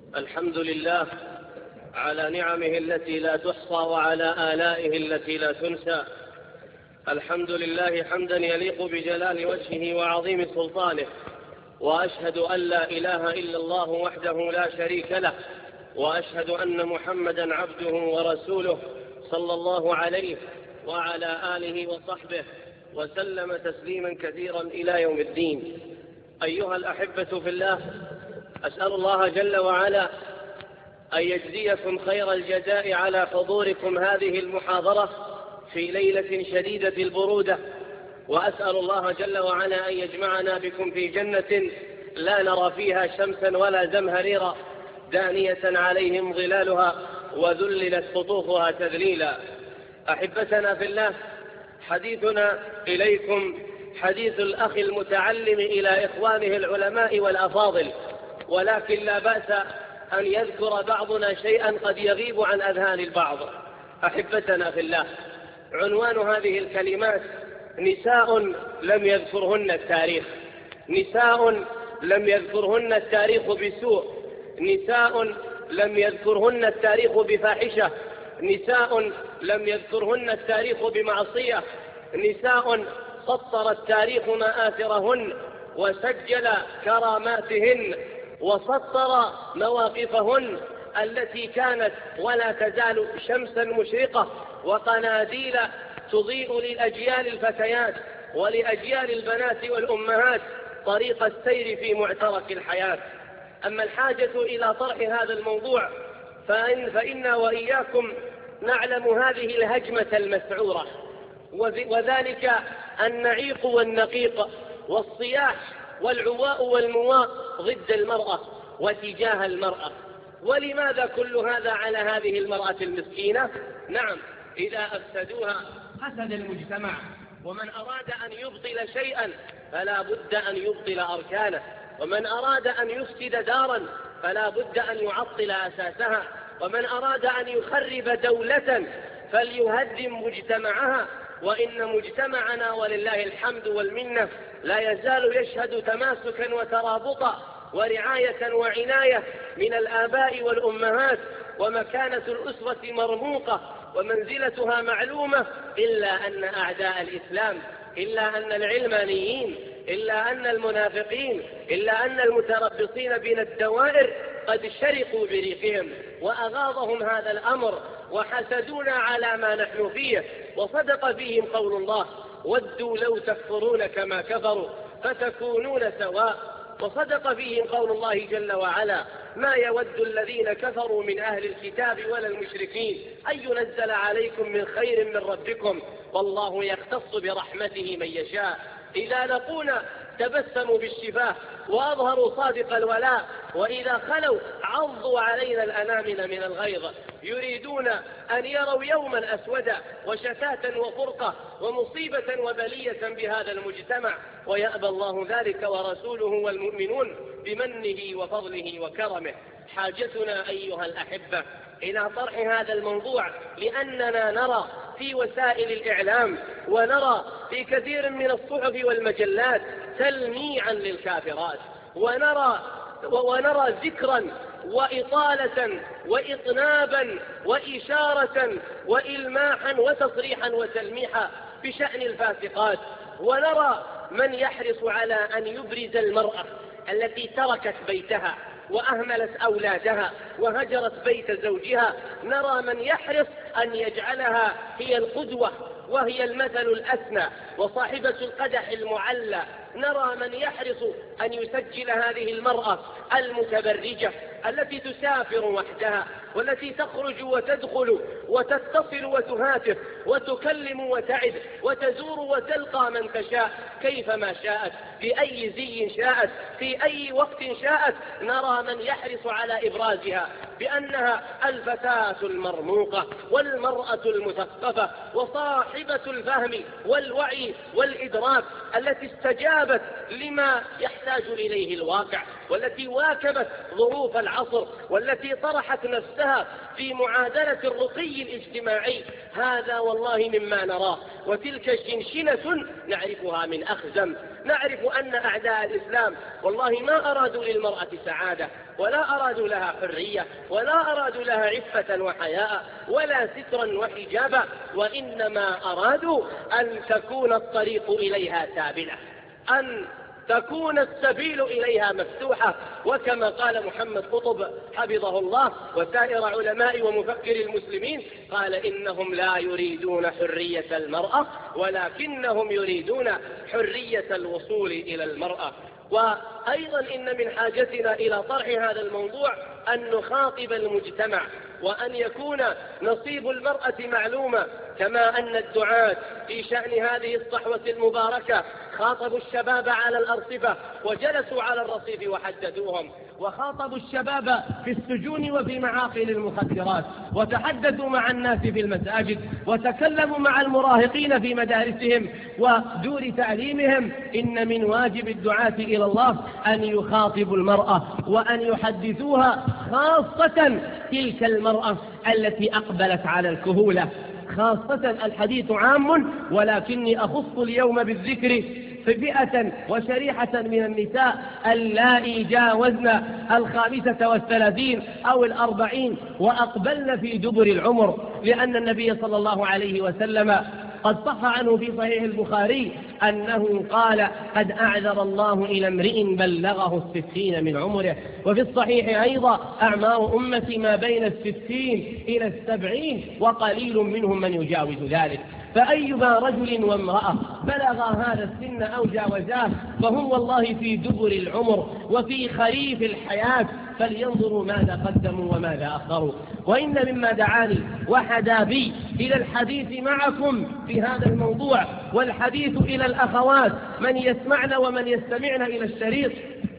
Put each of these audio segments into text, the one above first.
الحمد لله على نعمه التي لا تحصى وعلى آلائه التي لا تنسى. الحمد لله حمدا يليق بجلال وجهه وعظيم سلطانه، وأشهد أن لا إله إلا الله وحده لا شريك له، وأشهد أن محمدا عبده ورسوله صلى الله عليه وعلى آله وصحبه وسلم تسليما كثيرا إلى يوم الدين. أيها الأحبة في الله، أسأل الله جل وعلا أن يجزيكم خير الجزاء على حضوركم هذه المحاضرة في ليلة شديدة البرودة، وأسأل الله جل وعلا أن يجمعنا بكم في جنة لا نرى فيها شمسا ولا زمهريرا دانية عليهم ظلالها وذللت قطوفها تذليلا. أحبتنا في الله، حديثنا إليكم حديث الأخ المتعلم إلى إخوانه العلماء والأفاضل، ولكن لا بأس أن يذكر بعضنا شيئا قد يغيب عن أذهان البعض. أحبتنا في الله، عنوان هذه الكلمات: نساء لم يذكرهن التاريخ. نساء لم يذكرهن التاريخ بسوء، نساء لم يذكرهن التاريخ بفاحشة، نساء لم يذكرهن التاريخ بمعصية، نساء سطر التاريخ مآثرهن وسجل كراماتهن وسطر مواقفهن التي كانت ولا تزال شمسا مشرقة وقناديل تضيء للأجيال الفتيات ولأجيال البنات والأمهات طريق السير في معترك الحياة. أما الحاجة إلى طرح هذا الموضوع فإنا وإياكم نعلم هذه الهجمة المسعورة، وذلك النعيق والنقيق والصياح والعواء والمواء ضد المرأة وتجاه المرأة. ولماذا كل هذا على هذه المرأة المسكينة؟ نعم، إذا أفسدوها فسد المجتمع، ومن أراد أن يبطل شيئا فلا بد أن يبطل أركانه، ومن أراد أن يفسد دارا فلا بد أن يعطل أساسها، ومن أراد أن يخرب دولة فليهدم مجتمعها. وإن مجتمعنا ولله الحمد والمنة لا يزال يشهد تماسكا وترابطا ورعاية وعناية من الآباء والأمهات، ومكانة الأسرة مرموقة ومنزلتها معلومة، إلا أن أعداء الإسلام، إلا أن العلمانيين، إلا أن المنافقين، إلا أن المتربصين بين الدوائر قد شرقوا بريقهم وأغاظهم هذا الأمر وحسدونا على ما نحن فيه. وصدق فيهم قول الله: ودوا لو تكفرون كما كفروا فتكونون سواء. وصدق فيهم قول الله جل وعلا: ما يود الذين كفروا من أهل الكتاب ولا المشركين أن ينزل عليكم من خير من ربكم والله يختص برحمته من يشاء. إذا لقونا تبسموا بالشفاه وأظهروا صادق الولاء، وإذا خلوا عضوا علينا الأنامل من الغيظ. يريدون أن يروا يوما أسودا وشتاتا وفرقة ومصيبة وبلية بهذا المجتمع، ويأبى الله ذلك ورسوله والمؤمنون بمنه وفضله وكرمه. حاجتنا أيها الأحبة إلى طرح هذا الموضوع، لأننا نرى في وسائل الإعلام ونرى في كثير من الصحف والمجلات تلميعا للكافرات، ونرى ذكرا وإطالة وإطنابا وإشارة وإلماحا وتصريحا وتلميحا بشأن الفاسقات، ونرى من يحرص على أن يبرز المرأة التي تركت بيتها وأهملت أولادها وهجرت بيت زوجها، نرى من يحرص أن يجعلها هي القدوة وهي المثل الأسنى وصاحبة القدح المعلى، نرى من يحرص أن يسجل هذه المرأة المتبرجة التي تسافر وحدها والتي تخرج وتدخل وتتصل وتهاتف وتكلم وتعد وتزور وتلقى من تشاء كيفما شاءت بأي زي شاءت في أي وقت شاءت. نرى من يحرص على إبرازها بأنها الفتاة المرموقة والمرأة المثقفة وصاحبة الفهم والوعي والإدراك التي استجابت لما يحتاج إليه الواقع. والتي واكبت ظروف العصر، والتي طرحت نفسها في معادلة الرقي الاجتماعي. هذا والله مما نراه. وتلك شنشنة نعرفها من أخزم. نعرف أن أعداء الإسلام والله ما أرادوا للمرأة سعادة، ولا أرادوا لها حرية، ولا أرادوا لها عفة وحياء، ولا سترا وحجابا، وإنما أرادوا أن تكون الطريق إليها سابلة، أن تكون السبيل إليها مفتوحة. وكما قال محمد قطب حفظه الله وسائر علماء ومفكر المسلمين، قال إنهم لا يريدون حرية المرأة، ولكنهم يريدون حرية الوصول إلى المرأة. وأيضا إن من حاجتنا إلى طرح هذا الموضوع أن نخاطب المجتمع، وأن يكون نصيب المرأة معلومة، كما أن الدعاة في شأن هذه الصحوة المباركة خاطبوا الشباب على الأرصفة وجلسوا على الرصيف وحدثوهم، وخاطبوا الشباب في السجون وفي معاقل المخدرات، وتحدثوا مع الناس في المساجد، وتكلموا مع المراهقين في مدارسهم ودور تعليمهم. إن من واجب الدعاة إلى الله أن يخاطبوا المرأة وأن يحدثوها، خاصة تلك المرأة التي أقبلت على الكهولة. خاصة الحديث عام، ولكني أخص اليوم بالذكر في فئة وشريحة من النساء اللائي جاوزن 35 أو 40 وأقبلن في دبر العمر، لأن النبي صلى الله عليه وسلم قد صح عنه في صحيح البخاري أنه قال: قد أعذر الله إلى امرئ بلغه 60 من عمره. وفي الصحيح أيضا: أعمار أمتي ما بين 60 إلى 70 وقليل منهم من يجاوز ذلك. فأيما رجل وامرأة بلغ هذا السن أو جاوزاه فهم والله في دبر العمر وفي خريف الحياة، فلينظروا ماذا قدموا وماذا أخروا. وإن مما دعاني وحدا بي إلى الحديث معكم في هذا الموضوع، والحديث إلى الأخوات من يسمعن ومن يستمعن إلى الشريط،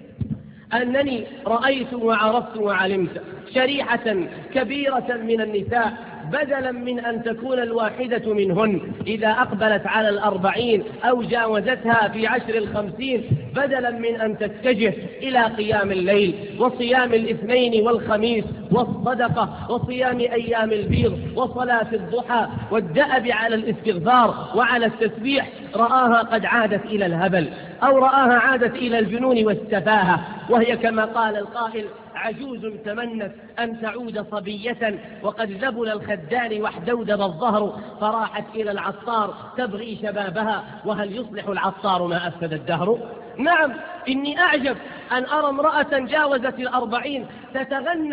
أنني رأيت وعرفت وعلمت شريحة كبيرة من النساء، بدلا من أن تكون الواحدة منهن إذا أقبلت على 40 أو جاوزتها في 10 50، بدلا من أن تتجه إلى قيام الليل وصيام الاثنين والخميس والصدقة وصيام أيام البيض وصلاة الضحى والدأب على الاستغفار وعلى التسبيح، رآها قد عادت إلى الهبل، أو رآها عادت إلى الجنون والسفاهة، وهي كما قال القائل: عجوز تمنت أن تعود صبية وقد ذبل الخدان واحدودب الظهر، فراحت إلى العطار تبغي شبابها، وهل يصلح العطار ما أفسد الدهر؟ نعم، إني أعجب أن أرى امرأة جاوزت 40 تتغنى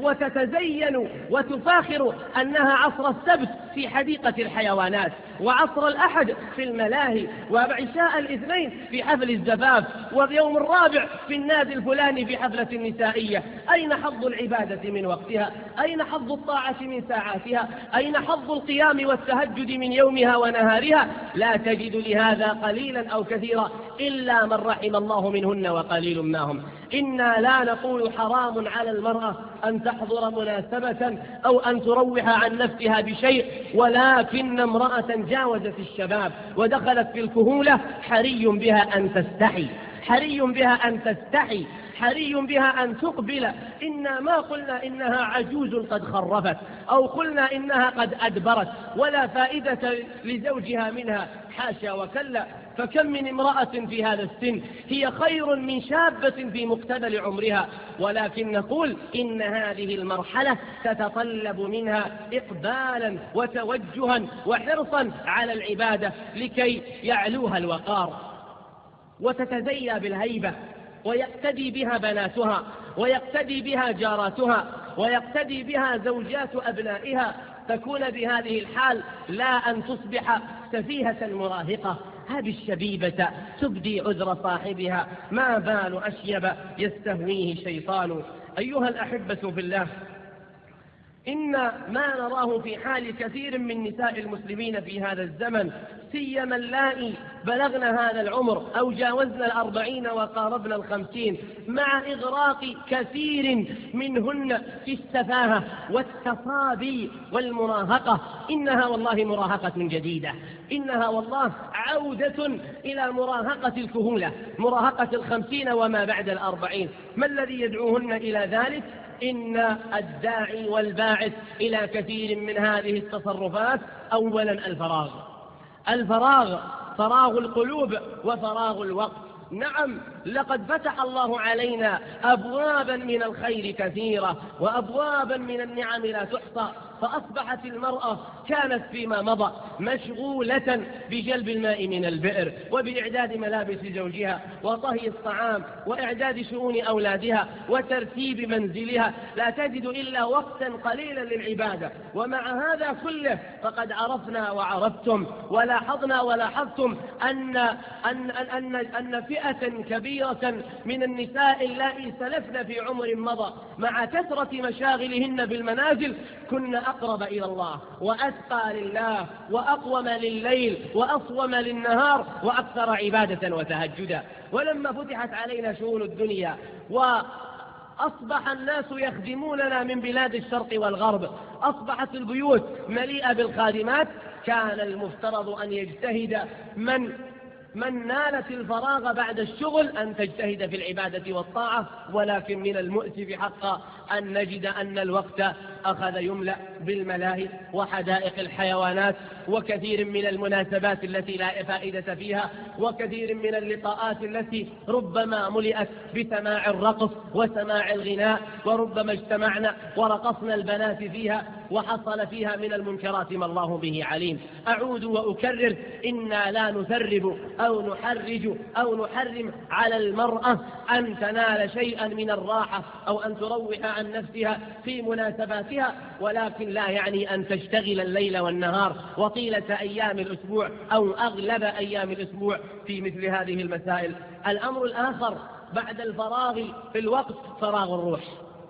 وتتزين وتفاخر أنها عصر السبت في حديقة الحيوانات، وعصر الأحد في الملاهي، وعشاء الاثنين في حفل الزفاف، واليوم الرابع في النادي الفلاني في حفلة نسائية. أين حظ العبادة من وقتها؟ أين حظ الطاعة من ساعاتها؟ أين حظ القيام والتهجد من يومها ونهارها؟ لا تجد لهذا قليلا أو كثيرا إلا من رحم الله منهن وقليل ما هم. إنا لا نقول حرام على المرأة أن تحضر مناسبة أو أن تروح عن نفسها بشيء، ولكن امرأة جاوزت الشباب ودخلت في الكهولة حري بها أن تستحي، حري بها أن تستحي، حري بها أن تقبل. إنا ما قلنا إنها عجوز قد خرفت، أو قلنا إنها قد أدبرت ولا فائدة لزوجها منها، حاشا وكلا. فكم من امرأة في هذا السن هي خير من شابة في مقتبل عمرها، ولكن نقول إن هذه المرحلة تتطلب منها إقبالا وتوجها وحرصا على العبادة لكي يعلوها الوقار وتتزيى بالهيبة، ويقتدي بها بناتها، ويقتدي بها جاراتها، ويقتدي بها زوجات أبنائها. تكون بهذه الحال لا أن تصبح سفيهة مراهقة. هذه الشبيبة تبدي عذر صاحبها، ما بال أشيب يستهويه شيطان. أيها الأحبة في الله، إن ما نراه في حال كثير من نساء المسلمين في هذا الزمن، سيما اللائي بلغن هذا العمر أو جاوزن 40 وقاربن 50، مع إغراق كثير منهن في السفاهة والتصابي والمراهقة. إنها والله مراهقة جديدة، إنها والله عودة إلى مراهقة الكهولة، مراهقة 50 وما بعد 40. ما الذي يدعوهن إلى ذلك؟ إن الداعي والباعث إلى كثير من هذه التصرفات أولا الفراغ، فراغ القلوب وفراغ الوقت. نعم، لقد فتح الله علينا أبوابا من الخير كثيرة وأبوابا من النعم لا تحصى، فأصبحت المرأة كانت فيما مضى مشغولة بجلب الماء من البئر وبإعداد ملابس زوجها وطهي الطعام وإعداد شؤون أولادها وترتيب منزلها، لا تجد إلا وقتا قليلا للعبادة. ومع هذا كله فقد عرفنا وعرفتم ولاحظنا ولاحظتم أن فئة كبيرة من النساء اللائي سلفن في عمر مضى مع كثرة مشاغلهن بالمنازل كن أقرب إلى الله وأتقى لله وأقوم لليل وأصوم للنهار وأكثر عبادة وتهجدا. ولما فتحت علينا شؤون الدنيا وأصبح الناس يخدموننا من بلاد الشرق والغرب، أصبحت البيوت مليئة بالخادمات، كان المفترض أن يجتهد من نالت الفراغ بعد الشغل أن تجتهد في العبادة والطاعة. ولكن من المؤسف حقا أن نجد أن الوقت أخذ يملأ بالملاهي وحدائق الحيوانات وكثير من المناسبات التي لا فائدة فيها وكثير من اللقاءات التي ربما ملئت بسماع الرقص وسماع الغناء، وربما اجتمعنا ورقصنا البنات فيها وحصل فيها من المنكرات ما الله به عليم. أعود وأكرر: إنا لا نثرب أو نحرج أو نحرم على المرأة أن تنال شيئا من الراحة أو أن تروح عن نفسها في مناسباتها، ولكن لا يعني أن تشتغل الليل والنهار وطيلة أيام الأسبوع أو أغلب أيام الأسبوع في مثل هذه المسائل. الأمر الآخر بعد الفراغ في الوقت فراغ الروح.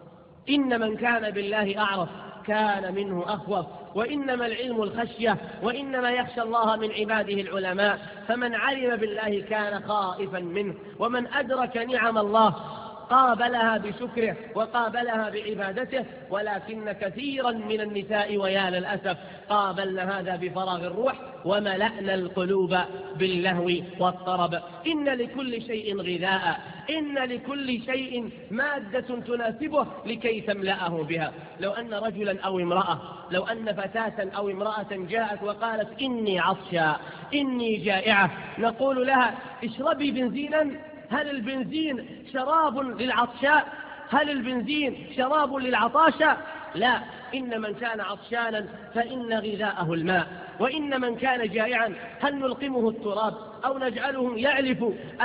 إن من كان بالله أعرف كان منه أخوف، وإنما العلم الخشية، وإنما يخشى الله من عباده العلماء. فمن علم بالله كان خائفا منه، ومن أدرك نعم الله قابلها بشكره وقابلها بعبادته. ولكن كثيرا من النساء ويا للأسف قابلنا هذا بفراغ الروح وملأنا القلوب باللهو والطرب. إن لكل شيء غذاء، إن لكل شيء مادة تناسبه لكي تملأه بها. لو أن رجلا أو امرأة، لو أن فتاة أو امرأة جاءت وقالت إني عطشى إني جائعة، نقول لها اشربي بنزينا. هل البنزين شراب للعطشاء؟ هل البنزين شراب للعطاشة؟ لا، إن من كان عطشانا فإن غذاءه الماء، وإن من كان جائعا هل نلقمه التراب أو نجعله يعلف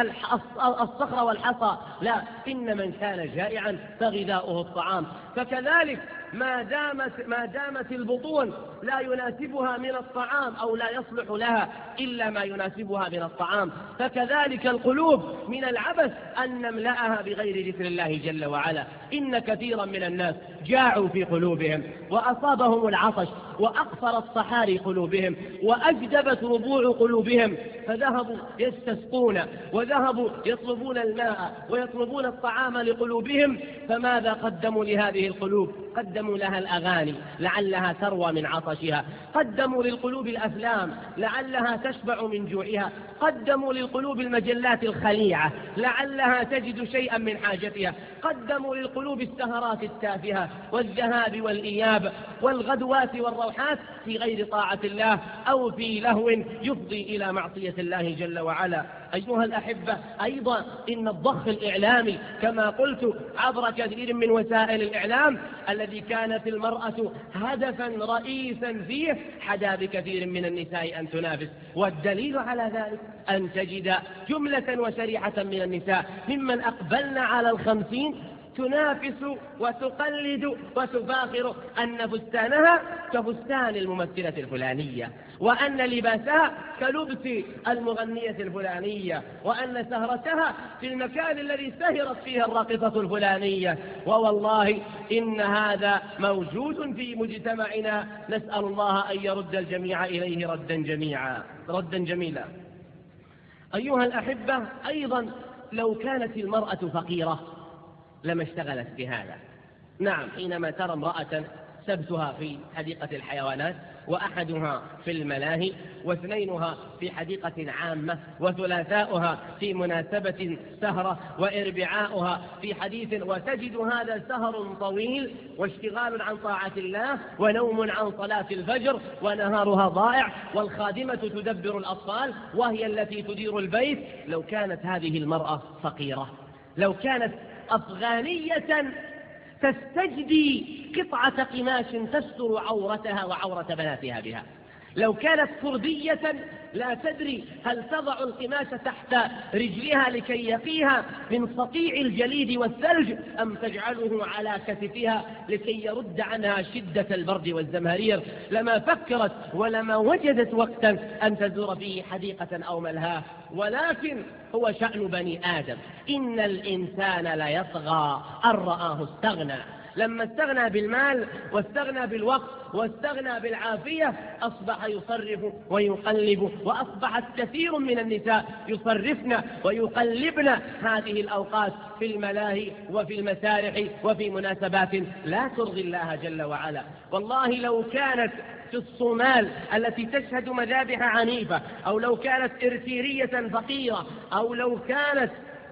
الصخر والحصى؟ لا، إن من كان جائعا فغذاؤه الطعام. فكذلك ما دامت البطون لا يناسبها من الطعام أو لا يصلح لها إلا ما يناسبها من الطعام، فكذلك القلوب من العبث أن نملأها بغير ذكر الله جل وعلا. إن كثيرا من الناس جاعوا في قلوبهم وأصابهم العطش وأقفرت صحاري قلوبهم وأجدبت ربوع قلوبهم، فذهبوا يستسقون وذهبوا يطلبون الماء ويطلبون الطعام لقلوبهم. فماذا قدموا لهذه القلوب؟ قدموا لها الأغاني لعلها تروى من عطشها، قدموا للقلوب الأفلام لعلها تشبع من جوعها، قدموا للقلوب المجلات الخليعة لعلها تجد شيئا من حاجتها، قدموا للقلوب السهرات التافهة والذهاب والإياب والغدوات والروحات في غير طاعة الله أو في لهو يفضي إلى معصية الله جل وعلا. أيها الأحبة، أيضا إن الضخ الإعلامي كما قلت عبر كثير من وسائل الإعلام الذي كانت المرأة هدفا رئيسا فيه حدا بكثير من النساء أن تنافس. والدليل على ذلك أن تجد جملة وشريحة من النساء ممن أقبلن على 50 تنافس وتقلد وتفاخر أن فستانها كفستان الممثلة الفلانية، وأن لباسها كلبس المغنية الفلانية، وأن سهرتها في المكان الذي سهرت فيها الراقصة الفلانية. ووالله إن هذا موجود في مجتمعنا، نسأل الله أن يرد الجميع إليه ردا جميلا. أيها الأحبة، أيضا لو كانت المرأة فقيرة لما اشتغلت بهذا. نعم، حينما ترى امرأة سبتها في حديقة الحيوانات، وأحدها في الملاهي، واثنينها في حديقة عامة، وثلاثاؤها في مناسبة سهرة، وإربعاؤها في حديث، وتجد هذا سهر طويل واشتغال عن طاعة الله ونوم عن صلاة الفجر، ونهارها ضائع، والخادمة تدبر الأطفال وهي التي تدير البيت. لو كانت هذه المرأة فقيرة، لو كانت أفغانية تستجدي قطعة قماش تستر عورتها وعورة بناتها بها، لو كانت كردية لا تدري هل تضع القماش تحت رجلها لكي يقيها من صقيع الجليد والثلج، أم تجعله على كتفها لكي يرد عنها شدة البرد والزمهرير، لما فكرت ولما وجدت وقتا أن تزور فيه حديقة أو ملهاه. ولكن هو شأن بني آدم، إن الإنسان ليطغى أن رآه استغنى. لما استغنى بالمال واستغنى بالوقت واستغنى بالعافية أصبح يصرف ويقلب، وأصبحت كثير من النساء يصرفن ويقلبن هذه الأوقات في الملاهي وفي المسارح وفي مناسبات لا ترضي الله جل وعلا. والله لو كانت في الصومال التي تشهد مذابح عنيفة، أو لو كانت إرتيرية فقيرة، أو لو كانت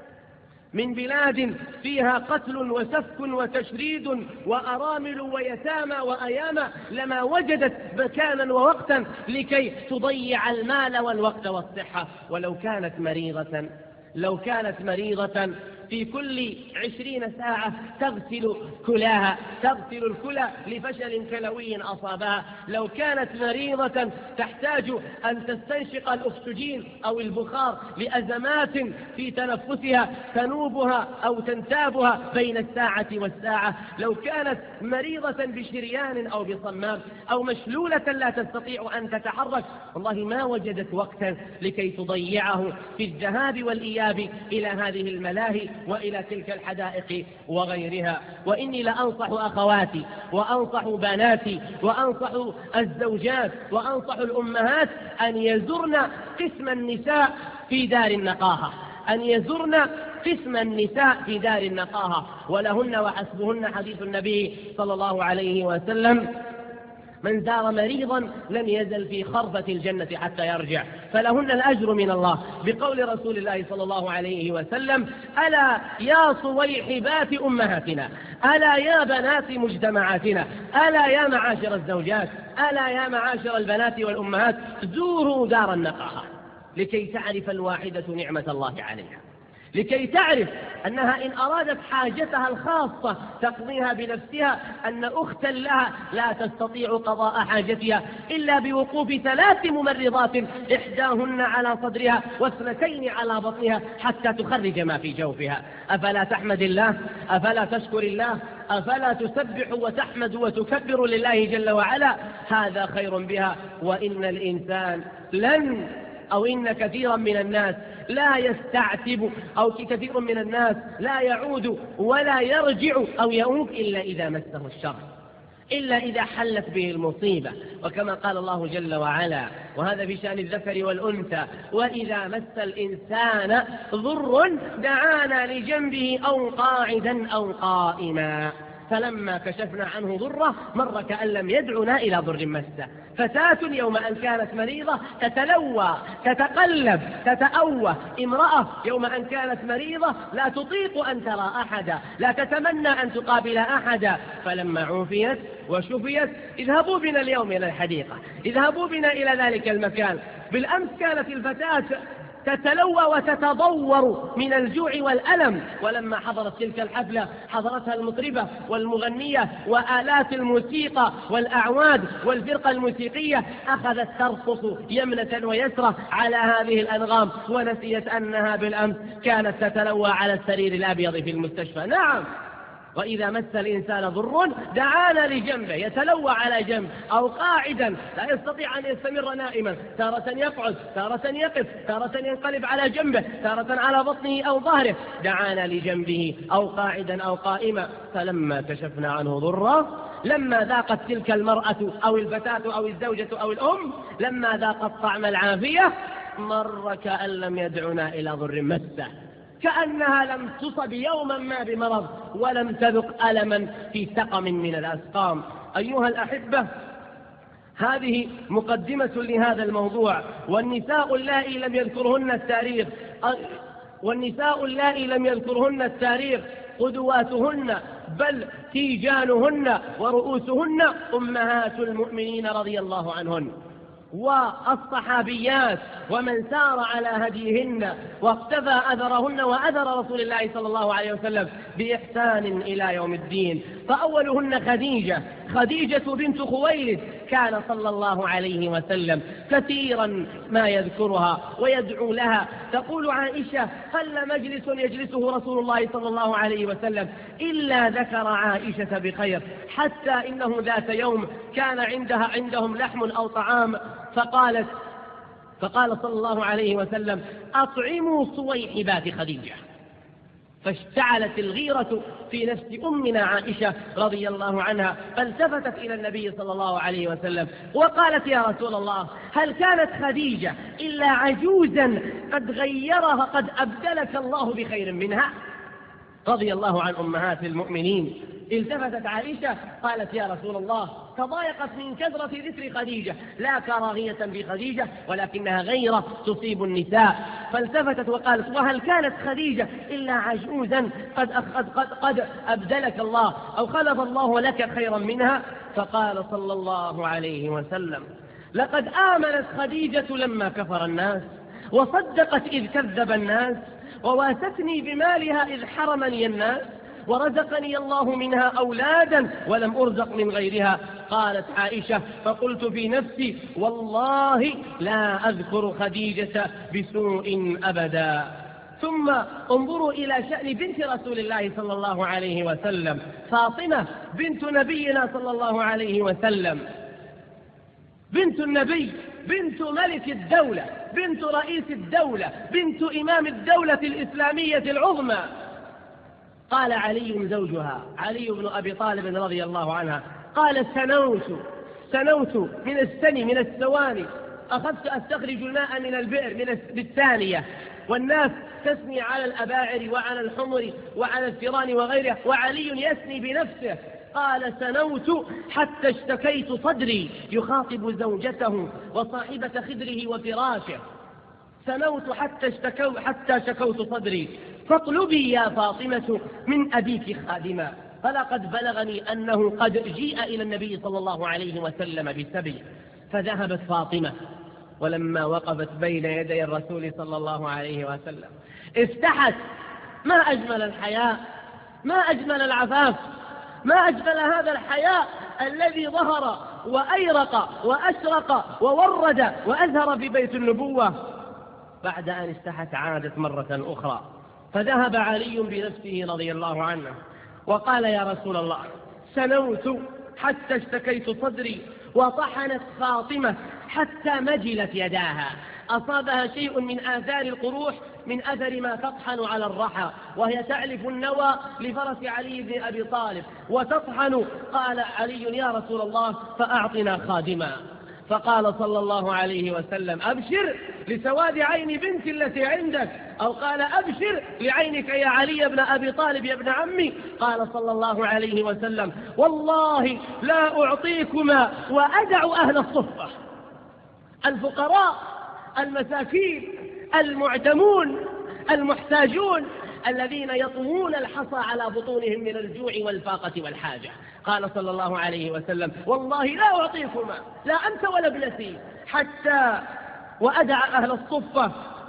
من بلاد فيها قتل وسفك وتشريد وأرامل ويتامى وأيامى، لما وجدت مكانا ووقتا لكي تضيع المال والوقت والصحة. ولو كانت مريضة، لو كانت مريضة في كل 20 ساعة تغسل كلاها، تغسل الكلى لفشل كلوي أصابها، لو كانت مريضة تحتاج أن تستنشق الأكسجين أو البخار لأزمات في تنفسها تنوبها أو تنتابها بين الساعة والساعة، لو كانت مريضة بشريان أو بصمام أو مشلولة لا تستطيع أن تتحرك، والله ما وجدت وقتا لكي تضيعه في الذهاب والإياب إلى هذه الملاهي وإلى تلك الحدائق وغيرها. وإني لأنصح أخواتي وأنصح بناتي وأنصح الزوجات وأنصح الأمهات أن يزرن قسم النساء في دار النقاهة، أن يزرن قسم النساء في دار النقاهة، ولهن وحسبهن حديث النبي صلى الله عليه وسلم: من زار مريضا لم يزل في خربة الجنة حتى يرجع، فلهن الأجر من الله، بقول رسول الله صلى الله عليه وسلم: ألا يا صويحبات أمهاتنا، ألا يا بنات مجتمعاتنا، ألا يا معاشر الزوجات، ألا يا معاشر البنات والأمهات، زوروا دار النقاهة لكي تعرف الواحدة نعمة الله عليها، لكي تعرف أنها إن أرادت حاجتها الخاصة تقضيها بنفسها، أن أختا لها لا تستطيع قضاء حاجتها إلا بوقوف 3 ممرضات، إحداهن على صدرها واثنتين على بطنها حتى تخرج ما في جوفها. أفلا تحمد الله؟ أفلا تشكر الله؟ أفلا تسبح وتحمد وتكبر لله جل وعلا؟ هذا خير بها. وإن الإنسان أو إن كثيرا من الناس لا يستعتب، أو كثير من الناس لا يعود ولا يرجع أو يؤوب إلا إذا مسه الشر، إلا إذا حلت به المصيبة. وكما قال الله جل وعلا، وهذا في شأن الذكر والأنثى: وإذا مس الإنسان ضر دعانا لجنبه أو قاعدا أو قائما، فلما كشفنا عنه ضره مر كأن لم يدعنا إلى ضر مسه. فتاة يوم أن كانت مريضة تتلوى تتقلب تتأوه، امرأة يوم أن كانت مريضة لا تطيق أن ترى أحدا، لا تتمنى أن تقابل أحدا، فلما عوفيت وشفيت: اذهبوا بنا اليوم إلى الحديقة، اذهبوا بنا إلى ذلك المكان. بالأمس كانت الفتاة تتلوى وتتضور من الجوع والألم، ولما حضرت تلك الحفلة حضرتها المطربة والمغنية وآلات الموسيقى والأعواد والفرقة الموسيقية، أخذت ترقص يمنة ويسرة على هذه الأنغام، ونسيت أنها بالأمس كانت تتلوى على السرير الأبيض في المستشفى. نعم، وإذا مس الإنسان ضر دعانا لجنبه، يتلوى على جنب أو قاعدا لا يستطيع أن يستمر نائما، تارة يقعد، تارة يقف، تارة ينقلب على جنبه، تارة على بطنه أو ظهره، دعانا لجنبه أو قاعدا أو قائما. فلما كشفنا عنه ضره، لما ذاقت تلك المرأة أو الفتاة أو الزوجة أو الأم، لما ذاقت طعم العافية، مر كأن لم يدعنا إلى ضر مسه، كأنها لم تصب يوما ما بمرض ولم تذق ألما في سقم من الأسقام. أيها الأحبة، هذه مقدمة لهذا الموضوع. والنساء اللائي لم يذكرهن التاريخ قدواتهن بل تيجانهن ورؤوسهن أمهات المؤمنين رضي الله عنهن، والصحابيات ومن سار على هديهن واقتفى أثرهن وأثر رسول الله صلى الله عليه وسلم بإحسان إلى يوم الدين. فأولهن خديجة بنت خويلد، كان صلى الله عليه وسلم كثيرا ما يذكرها ويدعو لها. تقول عائشة: قل مجلس يجلسه رسول الله صلى الله عليه وسلم إلا ذكر عائشة بخير، حتى إنه ذات يوم كان عندهم لحم أو طعام، فقال صلى الله عليه وسلم: أطعموا صويحبات خديجة. فاشتعلت الغيرة في نفس أمنا عائشة رضي الله عنها، فالتفتت إلى النبي صلى الله عليه وسلم وقالت: يا رسول الله، هل كانت خديجة إلا عجوزا قد أبدلك الله بخير منها؟ رضي الله عن أمهات المؤمنين. التفتت عائشة قالت: يا رسول الله، تضايقت من كثرة ذكر خديجة، لا كراهية بخديجة ولكنها غيرة تصيب النساء. فالتفتت وقالت: وهل كانت خديجة إلا عجوزا قد أبدلك الله أو خلف الله لك خيرا منها؟ فقال صلى الله عليه وسلم: لقد آمنت خديجة لما كفر الناس، وصدقت إذ كذب الناس، وواستني بمالها إذ حرمني الناس، ورزقني الله منها أولادا ولم أرزق من غيرها. قالت عائشة: فقلت في نفسي: والله لا أذكر خديجة بسوء أبدا. ثم انظروا إلى شأن بنت رسول الله صلى الله عليه وسلم، فاطمة بنت نبينا صلى الله عليه وسلم، بنت النبي، بنت ملك الدولة، بنت رئيس الدولة، بنت إمام الدولة الإسلامية العظمى. قال علي زوجها، علي بن أبي طالب رضي الله عنها، قال: سنوت من الثواني، أخذت أستخرج الماء من البئر بالثانية، والناس تثني على الأباعر وعلى الحمر وعلى الثيران وغيرها، وعلي يثني بنفسه. قال: سنوت حتى اشتكيت صدري، يخاطب زوجته وصاحبة خدره وفراشه. سنوت حتى شكوت صدري، فاطلبي يا فاطمة من أبيك خادما. فلقد بلغني أنه قد جيء إلى النبي صلى الله عليه وسلم بسبي. فذهبت فاطمة، ولما وقفت بين يدي الرسول صلى الله عليه وسلم استحت. ما أجمل الحياء، ما أجمل العفاف، ما أجمل هذا الحياء الذي ظهر وأيرق وأشرق وورد وأزهر في بيت النبوة. بعد أن استحت عادت مرة أخرى، فذهب علي بنفسه رضي الله عنه وقال: يا رسول الله، سنوت حتى اشتكيت صدري. وطحنت فاطمة حتى مجلت يداها، أصابها شيء من آثار القروح من أثر ما تطحن على الرحى، وهي تعلف النوى لفرس علي بن أبي طالب وتطحن. قال علي: يا رسول الله، فأعطنا خادما. فقال صلى الله عليه وسلم: أبشر لسواد عين بنت التي عندك، أو قال: أبشر لعينك يا علي بن أبي طالب يا ابن عمي. قال صلى الله عليه وسلم: والله لا أعطيكما وأدع أهل الصفة، الفقراء المساكين المعدمون المحتاجون الذين يطوون الحصى على بطونهم من الجوع والفاقة والحاجة. قال صلى الله عليه وسلم: والله لا أعطيكما، لا أنت ولا ابنتي، حتى وأدع أهل الصفة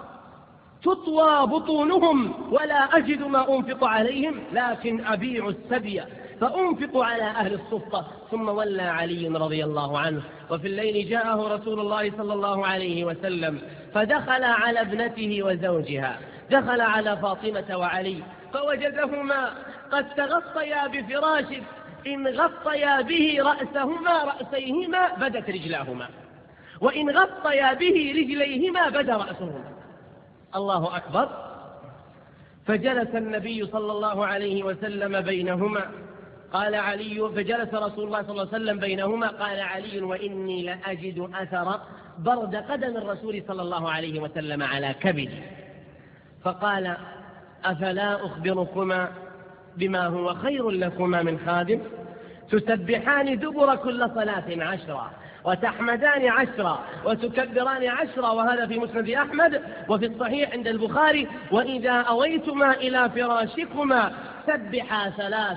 تطوى بطونهم ولا أجد ما أنفق عليهم، لكن أبيع السبي فأنفق على أهل الصفة. ثم ولى علي رضي الله عنه. وفي الليل جاءه رسول الله صلى الله عليه وسلم، فدخل على ابنته وزوجها، دخل على فاطمة وعلي، فوجدهما قد تغطيا بفراش إن غطيا به رأسيهما بدت رجلاهما، وإن غطيا به رجليهما بدا رأسهما. الله أكبر. فجلس النبي صلى الله عليه وسلم بينهما، قال علي، فجلس رسول الله صلى الله عليه وسلم بينهما، قال علي: وإني لأجد أثر برد قدم الرسول صلى الله عليه وسلم على كبدي. فقال: أفلا أخبركما بما هو خير لكما من خادم؟ تسبحان دبر كل صلاة 10، وتحمدان 10، وتكبران 10، وهذا في مسند أحمد. وفي الصحيح عند البخاري: وإذا أويتما إلى فراشكما سبحا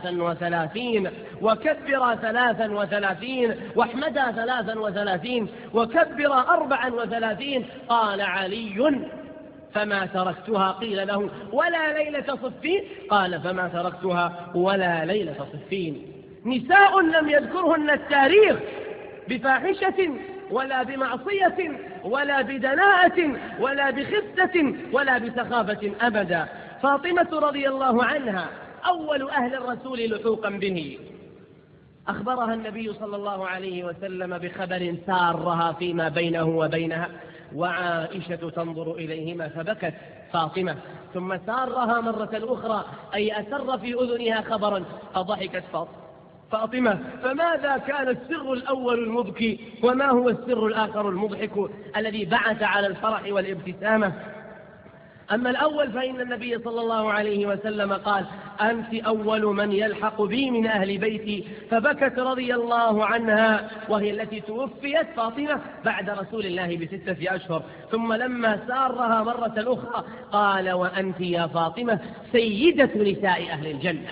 33، وكبرا 33، واحمدا 33، وكبرا 34. قال علي: فما تركتها. قيل له: ولا ليلة صفين؟ قال: فما تركتها ولا ليلة صفين. نساء لم يذكرهن التاريخ بفاحشة ولا بمعصية ولا بدناءة ولا بخسة ولا بسخافة أبدا. فاطمة رضي الله عنها أول أهل الرسول لحوقا به، أخبرها النبي صلى الله عليه وسلم بخبر سارها فيما بينه وبينها، وعائشة تنظر إليهما فبكت فاطمة، ثم سارها مرة أخرى أي أسر في أذنها خبرا فضحكت فاطمة. فماذا كان السر الأول المبكي، وما هو السر الآخر المضحك الذي بعث على الفرح والابتسامة؟ أما الأول فإن النبي صلى الله عليه وسلم قال: أنت أول من يلحق بي من أهل بيتي، فبكت رضي الله عنها، وهي التي توفيت فاطمة بعد رسول الله ب6 أشهر. ثم لما سارها مرة أخرى قال: وأنت يا فاطمة سيدة نساء أهل الجنة،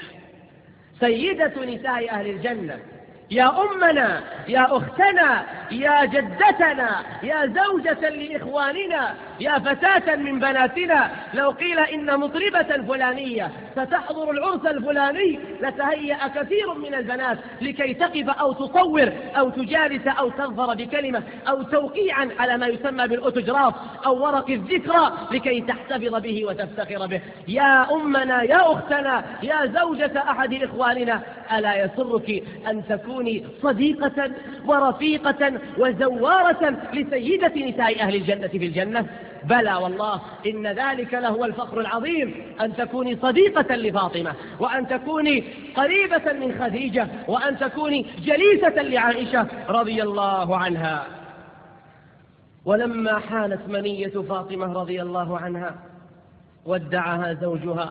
سيدة نساء أهل الجنة، يا أمنا، يا أختنا، يا جدتنا، يا زوجة لإخواننا، يا فتاة من بناتنا. لو قيل إن مطربة الفلانية ستحضر العرس الفلاني لتهيأ كثير من البنات لكي تقف أو تصور أو تجالس أو تظفر بكلمة أو توقيعا على ما يسمى بالأوتوجراف أو ورق الذكرى لكي تحتفظ به وتفتخر به. يا أمنا، يا أختنا، يا زوجة أحد إخواننا، ألا يسرك أن تكوني صديقة ورفيقة وزوارة لسيدة نساء أهل الجنة في الجنة؟ بلى والله، إن ذلك لهو الفخر العظيم، أن تكوني صديقة لفاطمة، وأن تكوني قريبة من خديجة، وأن تكوني جليسة لعائشة رضي الله عنها. ولما حانت منية فاطمة رضي الله عنها ودعها زوجها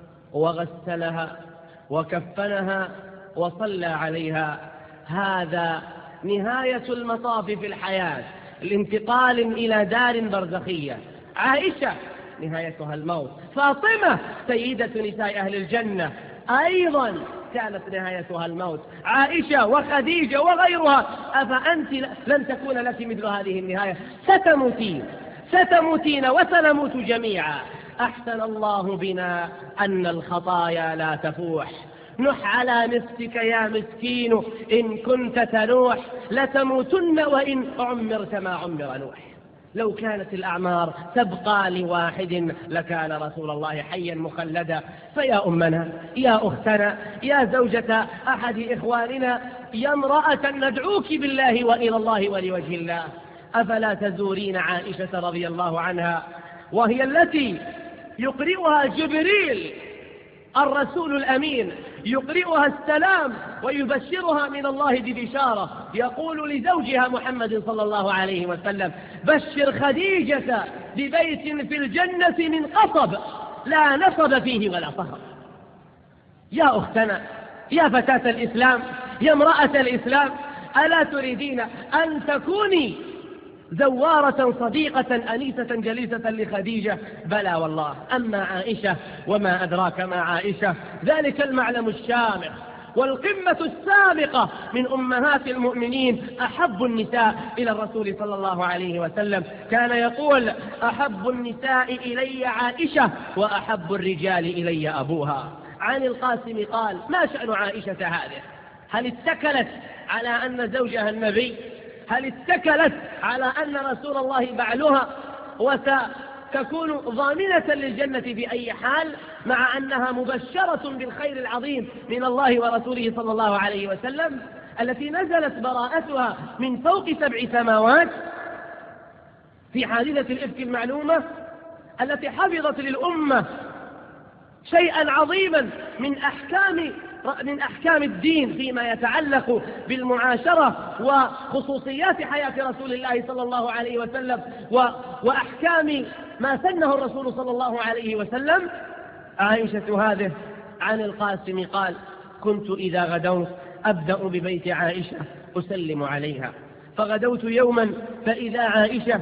وغسلها وكفنها وصلى عليها. هذا نهاية المطاف في الحياة، الانتقال إلى دار برزخية. عائشة نهايتها الموت، فاطمة سيدة نساء أهل الجنة أيضا كانت نهايتها الموت، عائشة وخديجة وغيرها. أفأنت لن تكون لك مثل هذه النهاية؟ ستموتين وسنموت جميعا. أحسن الله بنا أن الخطايا لا تفوح. نح على نفسك يا مسكين إن كنت تنوح، لتموتن وإن عمرت ما عمر نوح. لو كانت الأعمار تبقى لواحد لكان رسول الله حيا مخلدا. فيا أمنا، يا أختنا، يا زوجة أحد إخواننا، يا امرأة ندعوك بالله وإلى الله ولوجه الله، أفلا تزورين عائشة رضي الله عنها، وهي التي يقرئها جبريل الرسول الأمين، يقرئها السلام ويبشرها من الله ببشارة، يقول لزوجها محمد صلى الله عليه وسلم: بشر خديجة ببيت في الجنة من قصب لا نصب فيه ولا صخب. يا أختنا، يا فتاة الإسلام، يا امرأة الإسلام، ألا تريدين أن تكوني زوارة صديقة أنيسة جليسة لخديجة؟ بلى والله. أما عائشة وما أدراك ما عائشة، ذلك المعلم الشامخ والقمة السابقة من أمهات المؤمنين، أحب النساء إلى الرسول صلى الله عليه وسلم. كان يقول: أحب النساء إلي عائشة وأحب الرجال إلي أبوها. عن القاسم قال: ما شأن عائشة هذه؟ هل اتكلت على أن زوجها النبي؟ هل اتكلت على أن رسول الله بعلها وستكون ضامنة للجنة في أي حال؟ مع أنها مبشرة بالخير العظيم من الله ورسوله صلى الله عليه وسلم، التي نزلت براءتها من فوق 7 سماوات في حادثة الإفك المعلومة، التي حفظت للأمة شيئا عظيما من أحكام الدين فيما يتعلق بالمعاشرة وخصوصيات حياة رسول الله صلى الله عليه وسلم وأحكام ما سنه الرسول صلى الله عليه وسلم. عائشة هذه عن القاسم قال: كنت إذا غدوت أبدأ ببيت عائشة أسلم عليها، فغدوت يوما فإذا عائشة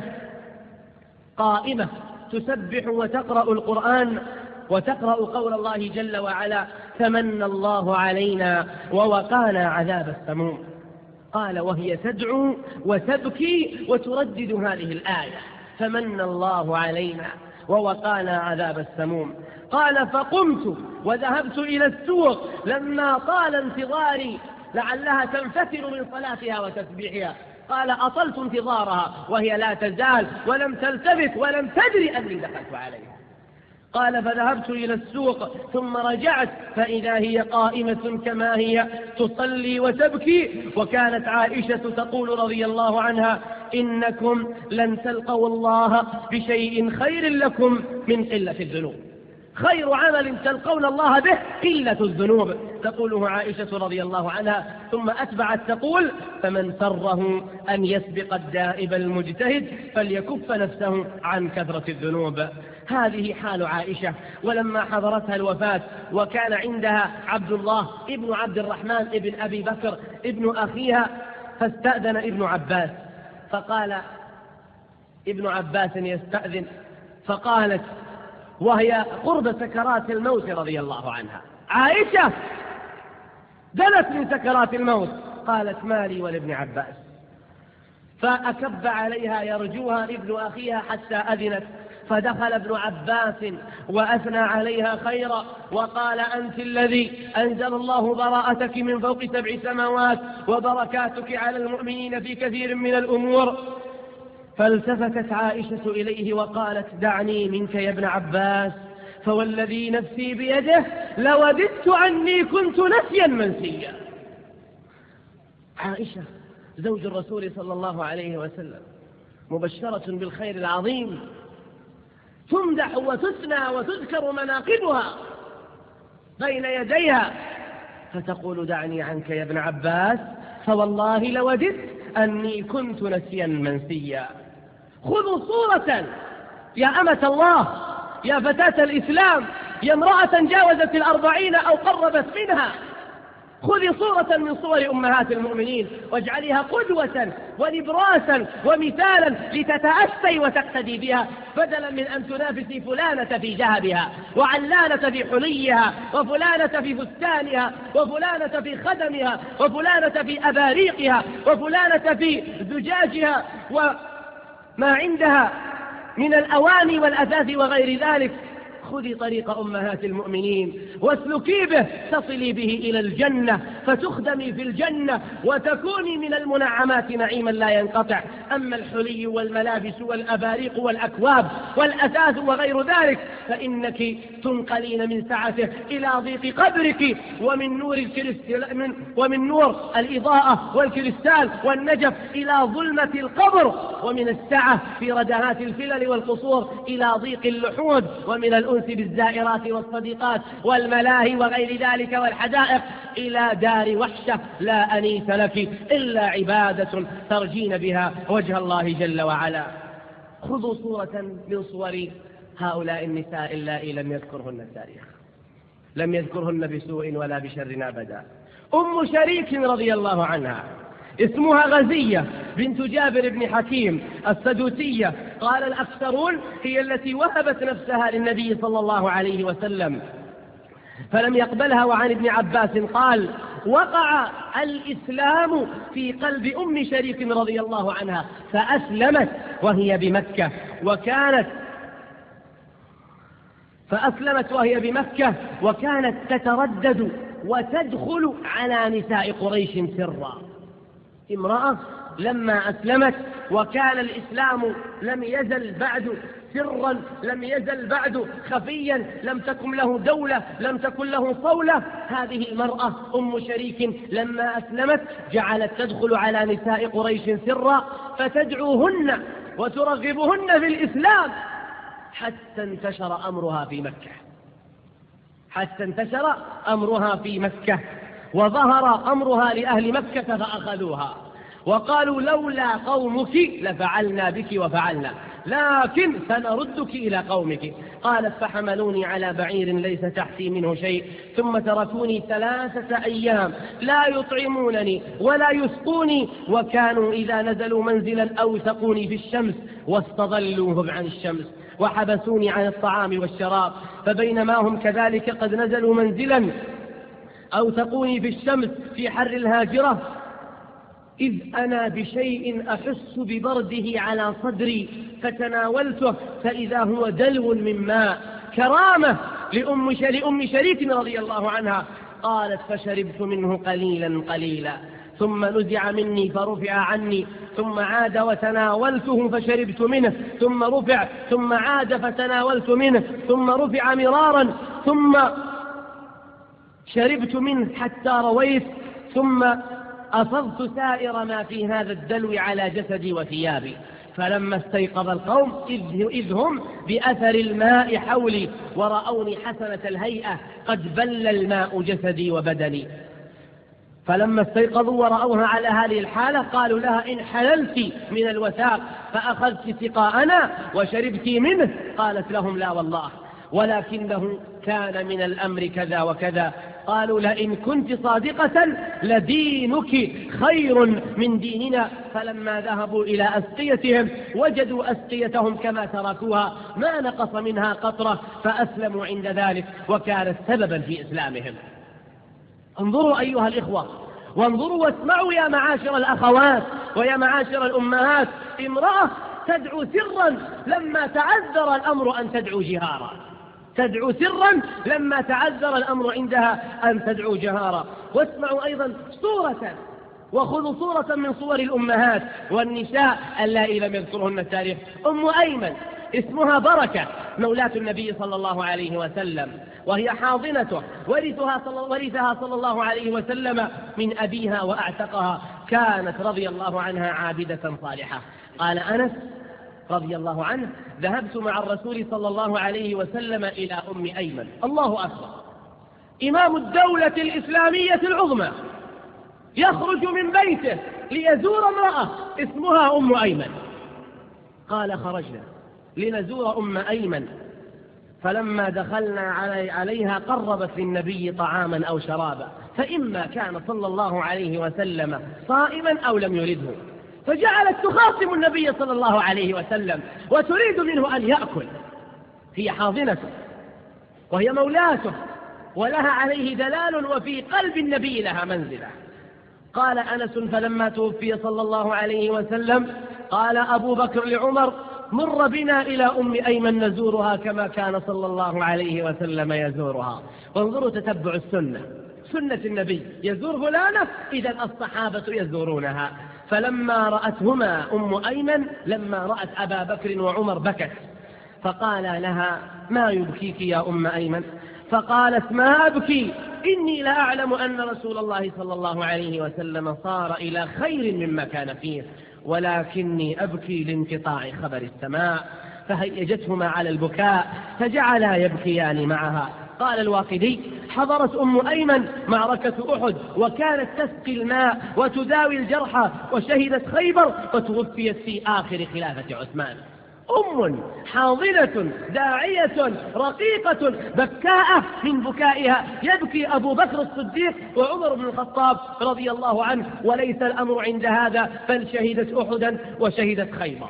قائمة تسبح وتقرأ القرآن وتقرأ قول الله جل وعلا: فمن الله علينا ووقانا عذاب السموم. قال: وهي تدعو وتبكي وتردد هذه الآية: فمن الله علينا ووقانا عذاب السموم. قال: فقمت وذهبت إلى السوق لما طال انتظاري لعلها تنفتر من صلاتها وتسبيحها. قال: أطلت انتظارها وهي لا تزال ولم تلتفت ولم تدري أني دخلت عليها. قال: فذهبت إلى السوق ثم رجعت فإذا هي قائمة كما هي تصلي وتبكي. وكانت عائشة تقول رضي الله عنها: إنكم لن تلقوا الله بشيء خير لكم من قلة الذنوب، خير عمل تلقون الله به قلة الذنوب، تقوله عائشة رضي الله عنها. ثم أتبعت تقول: فمن سره أن يسبق الدائب المجتهد فليكف نفسه عن كثرة الذنوب. هذه حال عائشة. ولما حضرتها الوفاة وكان عندها عبد الله ابن عبد الرحمن ابن أبي بكر ابن أخيها، فاستأذن ابن عباس، فقال ابن عباس يستأذن، فقالت وهي قرب سكرات الموت رضي الله عنها: عائشة دنت من سكرات الموت. قالت: مالي ولابن عباس. فأكب عليها يرجوها ابن أخيها حتى أذنت، فدخل ابن عباس وأثنى عليها خيرا وقال: أنت الذي أنزل الله براءتك من فوق 7 سماوات وبركاتك على المؤمنين في كثير من الأمور. فالتفتت عائشة إليه وقالت: دعني منك يا ابن عباس، فوالذي نفسي بيده لوددت أني كنت نسيا منسيا. عائشة زوج الرسول صلى الله عليه وسلم مبشرة بالخير العظيم، تمدح وتثنى وتذكر مناقبها بين يديها، فتقول: دعني عنك يا ابن عباس، فوالله لوددت أني كنت نسيا منسيا. خذوا صورة يا أمة الله، يا فتاة الإسلام، يا امرأة جاوزت 40 أو قربت منها، خذي صورة من صور أمهات المؤمنين واجعليها قدوة ونبراسا ومثالا لتتأسي وتقتدي بها، بدلا من أن تنافسي فلانة في ذهبها وعلانة في حليها وفلانة في فستانها وفلانة في خدمها وفلانة في أباريقها وفلانة في زجاجها وما عندها من الأواني والأثاث وغير ذلك. خذي طريق أمهات المؤمنين واسلكي به تصلي به إلى الجنة، فتخدمي في الجنة وتكوني من المنعمات نعيما لا ينقطع. أما الحلي والملابس والأباريق والأكواب والأثاث وغير ذلك فإنك تنقلين من سعته إلى ضيق قبرك ومن نور الإضاءة والكريستال والنجف إلى ظلمة القبر، ومن السعة في ردهات الفلل والقصور إلى ضيق اللحود، ومن الأنس بالزائرات والصديقات والملاهي وغير ذلك والحدائق إلى دار وحشة لا أنيس لك إلا عبادة ترجين بها وجه الله جل وعلا. خذوا صورة من صور هؤلاء النساء اللائي لم يذكرهن التاريخ، لم يذكرهن بسوء ولا بشر أبدا. أم شريك رضي الله عنها اسمها غزية بنت جابر بن حكيم السدوسية، قال الأكثرون هي التي وهبت نفسها للنبي صلى الله عليه وسلم فلم يقبلها. وعن ابن عباس قال: وقع الإسلام في قلب أم شريك رضي الله عنها فأسلمت وهي بمكة تتردد وتدخل على نساء قريش سرا. امرأة لما أسلمت وكان الإسلام لم يزل بعد سرا لم يزل بعد خفيا، لم تكن له دولة، لم تكن له صولة. هذه المرأة أم شريك لما أسلمت جعلت تدخل على نساء قريش سرا فتدعوهن وترغبهن في الإسلام حتى انتشر أمرها في مكة وظهر أمرها لأهل مكة فأخذوها وقالوا لولا قومك لفعلنا بك وفعلنا، لكن سنردك إلى قومك. قالت فحملوني على بعير ليس تحتي منه شيء، ثم تركوني 3 أيام لا يطعمونني ولا يسقوني، وكانوا إذا نزلوا منزلا أوثقوني في الشمس واستظلوهم عن الشمس وحبسوني عن الطعام والشراب. فبينما هم كذلك قد نزلوا منزلا أوثقوني في الشمس في حر الهاجرة، إذ أنا بشيء أحس ببرده على صدري فتناولته فإذا هو دلو من ماء، كرامة لأم شريك رضي الله عنها. قالت فشربت منه قليلا ثم نزع مني فرفع عني، ثم عاد وتناولته فشربت منه، ثم رفع، ثم عاد فتناولت منه، ثم رفع مرارا، ثم شربت منه حتى رويت، ثم أفضت سائر ما في هذا الدلو على جسدي وثيابي. فلما استيقظ القوم إذ هم بأثر الماء حولي ورأوني حسنة الهيئة قد بل الماء جسدي وبدني. فلما استيقظوا ورأوها على هذه الحالة قالوا لها إن حللت من الوثاق فأخذت سقاءنا وشربت منه. قالت لهم لا والله، ولكنه كان من الأمر كذا وكذا. قالوا لئن كنت صادقة لدينك خير من ديننا. فلما ذهبوا إلى أسقيتهم وجدوا أسقيتهم كما تركوها ما نقص منها قطرة، فأسلموا عند ذلك وكانت سببا في إسلامهم. انظروا أيها الإخوة، وانظروا واسمعوا يا معاشر الأخوات ويا معاشر الأمهات، امرأة تدعو سرا لما تعذر الأمر أن تدعو جهارا، تدعو سرا لما تعذر الأمر عندها أن تدعو جهارا. واسمعوا أيضا صورة، وخذوا صورة من صور الأمهات والنساء اللائي لم يذكرهن التاريخ. أم أيمن اسمها بركة، مولاة النبي صلى الله عليه وسلم، وهي حاضنته، ورثها صلى الله عليه وسلم من أبيها وأعتقها. كانت رضي الله عنها عابدة صالحة. قال أنس رضي الله عنه ذهبت مع الرسول صلى الله عليه وسلم إلى أم أيمن، الله أكبر، إمام الدولة الإسلامية العظمى، يخرج من بيته ليزور امرأة اسمها أم أيمن. قال خرجنا لنزور أم أيمن، فلما دخلنا عليها قربت للنبي طعاما أو شرابا، فإما كان صلى الله عليه وسلم صائما أو لم يرده، فجعلت تخاصم النبي صلى الله عليه وسلم وتريد منه أن يأكل. هي حاضنته وهي مولاته ولها عليه دلال، وفي قلب النبي لها منزلة. قال أنس فلما توفي صلى الله عليه وسلم قال أبو بكر لعمر مر بنا إلى أم أيمن نزورها كما كان صلى الله عليه وسلم يزورها. وانظروا تتبع السنة، سنة النبي، يزور فلانة إذا الصحابة يزورونها. فلما رأتهما أم أيمن لما رأت أبا بكر وعمر بكت، فقال لها ما يبكيك يا أم أيمن؟ فقالت ما أبكي، إني لأعلم أن رسول الله صلى الله عليه وسلم صار إلى خير مما كان فيه، ولكني أبكي لانقطاع خبر السماء. فهيجتهما على البكاء فجعلا يبكيان معها. قال الواقدي حضرت أم أيمن معركة أحد وكانت تسقي الماء وتداوي الجرحى، وشهدت خيبر وتوفيت في آخر خلافة عثمان. أم حاضنة داعية رقيقة بكاءة، من بكائها يبكي أبو بكر الصديق وعمر بن الخطاب رضي الله عنه، وليس الأمر عند هذا، بل شهدت أحدا وشهدت خيبر.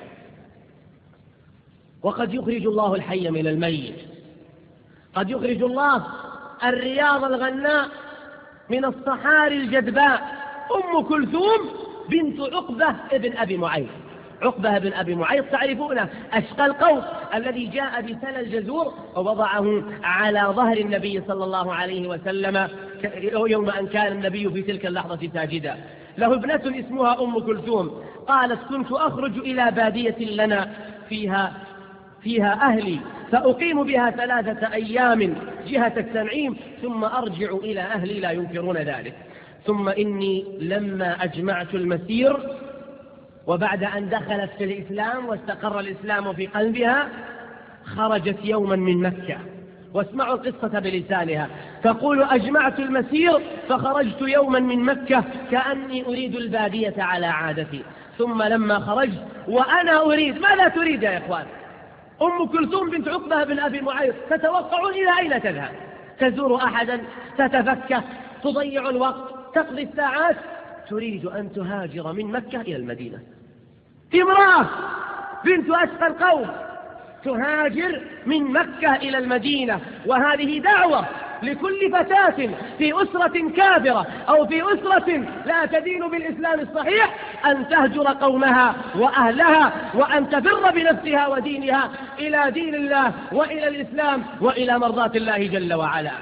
وقد يخرج الله الحي من الميت، قد يخرج الله الرياض الغناء من الصحاري الجدباء. أم كلثوم بنت عقبة ابن أبي معيط، عقبة بن أبي معيط تعرفونه، أشقى القوس الذي جاء بسل الجزور ووضعه على ظهر النبي صلى الله عليه وسلم يوم أن كان النبي في تلك اللحظة ساجدا. له ابنة اسمها أم كلثوم. قالت كنت أخرج إلى بادية لنا فيها فيها أهلي فأقيم بها 3 أيام جهة التنعيم ثم أرجع إلى أهلي لا ينكرون ذلك. ثم إني لما أجمعت المسير وبعد أن دخلت في الإسلام واستقر الإسلام في قلبها خرجت يوما من مكة، واسمعوا القصة بلسانها، تقول: أجمعت المسير فخرجت يوما من مكة كأني أريد البادية على عادتي. ثم لما خرجت وأنا أريد، ماذا تريد يا إخوان؟ أم كلثوم بنت عقبة بن أبي معيط تتوقعون إلى أين تذهب؟ تزور أحدا، تتفكه، تضيع الوقت، تقضي الساعات، تريد أن تهاجر من مكة إلى المدينة. امرأة بنت أشقى القوم تهاجر من مكة إلى المدينة، وهذه دعوة لكل فتاة في أسرة كافرة أو في أسرة لا تدين بالإسلام الصحيح أن تهجر قومها وأهلها وأن تفر بنفسها ودينها إلى دين الله وإلى الإسلام وإلى مرضاة الله جل وعلا.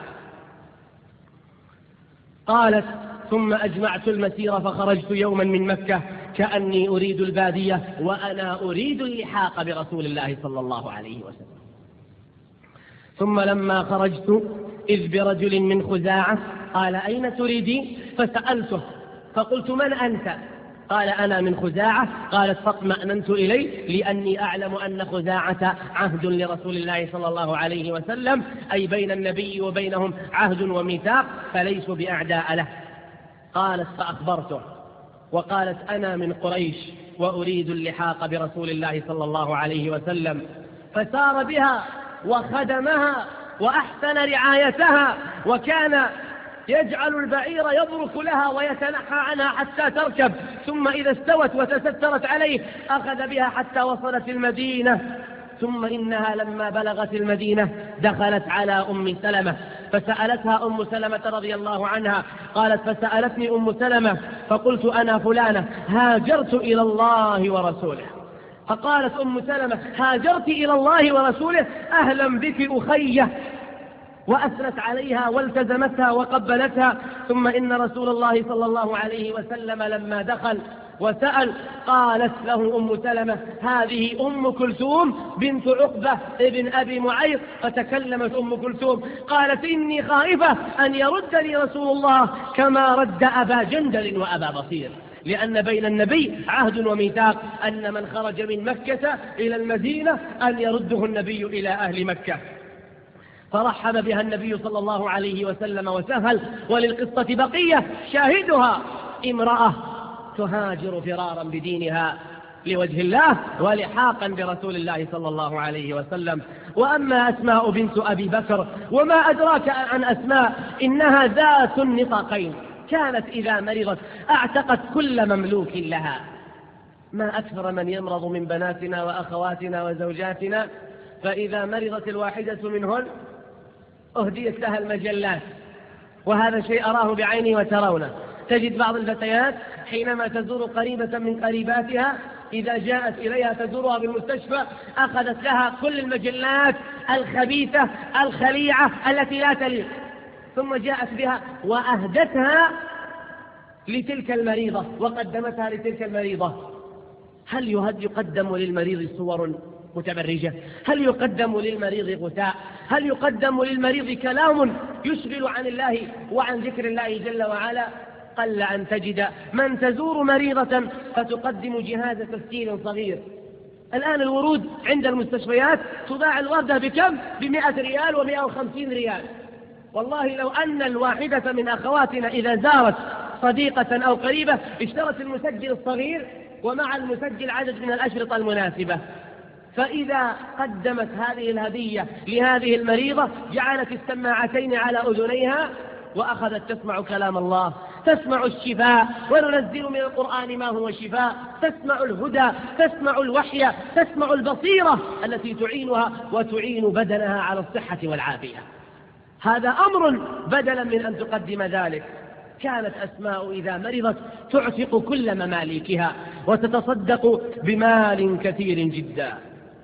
قالت: ثم أجمعت المسير فخرجت يوما من مكة كأني أريد البادية وأنا أريد اللحاق برسول الله صلى الله عليه وسلم. ثم لما خرجت إذ برجل من خزاعة قال: أين تريدين؟ فسألته فقلت: من أنت؟ قال: أنا من خزاعة. قالت: فاطمأننت إليه لأني أعلم أن خزاعة عهد لرسول الله صلى الله عليه وسلم، أي بين النبي وبينهم عهد وميثاق فليسوا بأعداء له. قالت: فأخبرته وقالت: أنا من قريش وأريد اللحاق برسول الله صلى الله عليه وسلم. فسار بها وخدمها وأحسن رعايتها، وكان يجعل البعير يبرك لها ويتنحى عنها حتى تركب، ثم إذا استوت وتسترت عليه أخذ بها حتى وصلت المدينة. ثم إنها لما بلغت المدينة دخلت على أم سلمة فسألتها أم سلمة رضي الله عنها. قالت: فسألتني أم سلمة فقلت: أنا فلانة هاجرت إلى الله ورسوله. فقالت أم سلمة: هاجرت إلى الله ورسوله؟ أهلا بك أخية، وأثنت عليها والتزمتها وقبلتها. ثم إن رسول الله صلى الله عليه وسلم لما دخل وسأل قالت له أم سلمة: هذه أم كلثوم بنت عقبة ابن أبي معيط. فتكلمت أم كلثوم قالت: إني خائفة أن يردني رسول الله كما رد أبا جندل وأبا بصير، لأن بين النبي عهد وميثاق أن من خرج من مكة إلى المدينة أن يرده النبي إلى أهل مكة. فرحب بها النبي صلى الله عليه وسلم وسهل. وللقصة بقية شاهدها: امرأة تهاجر فرارا بدينها لوجه الله ولحاقا برسول الله صلى الله عليه وسلم. وأما أسماء بنت أبي بكر وما أدراك عن أسماء، إنها ذات النطاقين، كانت إذا مرضت أعتقت كل مملوك لها. ما أكثر من يمرض من بناتنا وأخواتنا وزوجاتنا، فإذا مرضت الواحدة منهن أهديت لها المجلات، وهذا شيء أراه بعيني وترونه. تجد بعض الفتيات حينما تزور قريبة من قريباتها إذا جاءت إليها تزورها بالمستشفى أخذت لها كل المجلات الخبيثة الخليعة التي لا تليق، ثم جاءت بها وأهدتها لتلك المريضة وقدمتها لتلك المريضة. هل يقدم للمريض صور متبرجة؟ هل يقدم للمريض غثاء؟ هل يقدم للمريض كلام يشغل عن الله وعن ذكر الله جل وعلا؟ قل أن تجد من تزور مريضة فتقدم جهاز تسكين صغير. الآن الورود عند المستشفيات تباع الوردة بكم؟ ب100 ريال و150 ريال. والله لو أن الواحدة من أخواتنا إذا زارت صديقة أو قريبة اشترت المسجل الصغير ومع المسجل عدد من الأشرطة المناسبة، فإذا قدمت هذه الهدية لهذه المريضة جعلت السماعتين على أذنيها وأخذت تسمع كلام الله، تسمع الشفاء، وننزل من القرآن ما هو شفاء، تسمع الهدى، تسمع الوحي، تسمع البصيرة التي تعينها وتعين بدنها على الصحة والعافية. هذا أمر بدلا من أن تقدم ذلك. كانت أسماء إذا مرضت تعتق كل مماليكها وتتصدق بمال كثير جدا.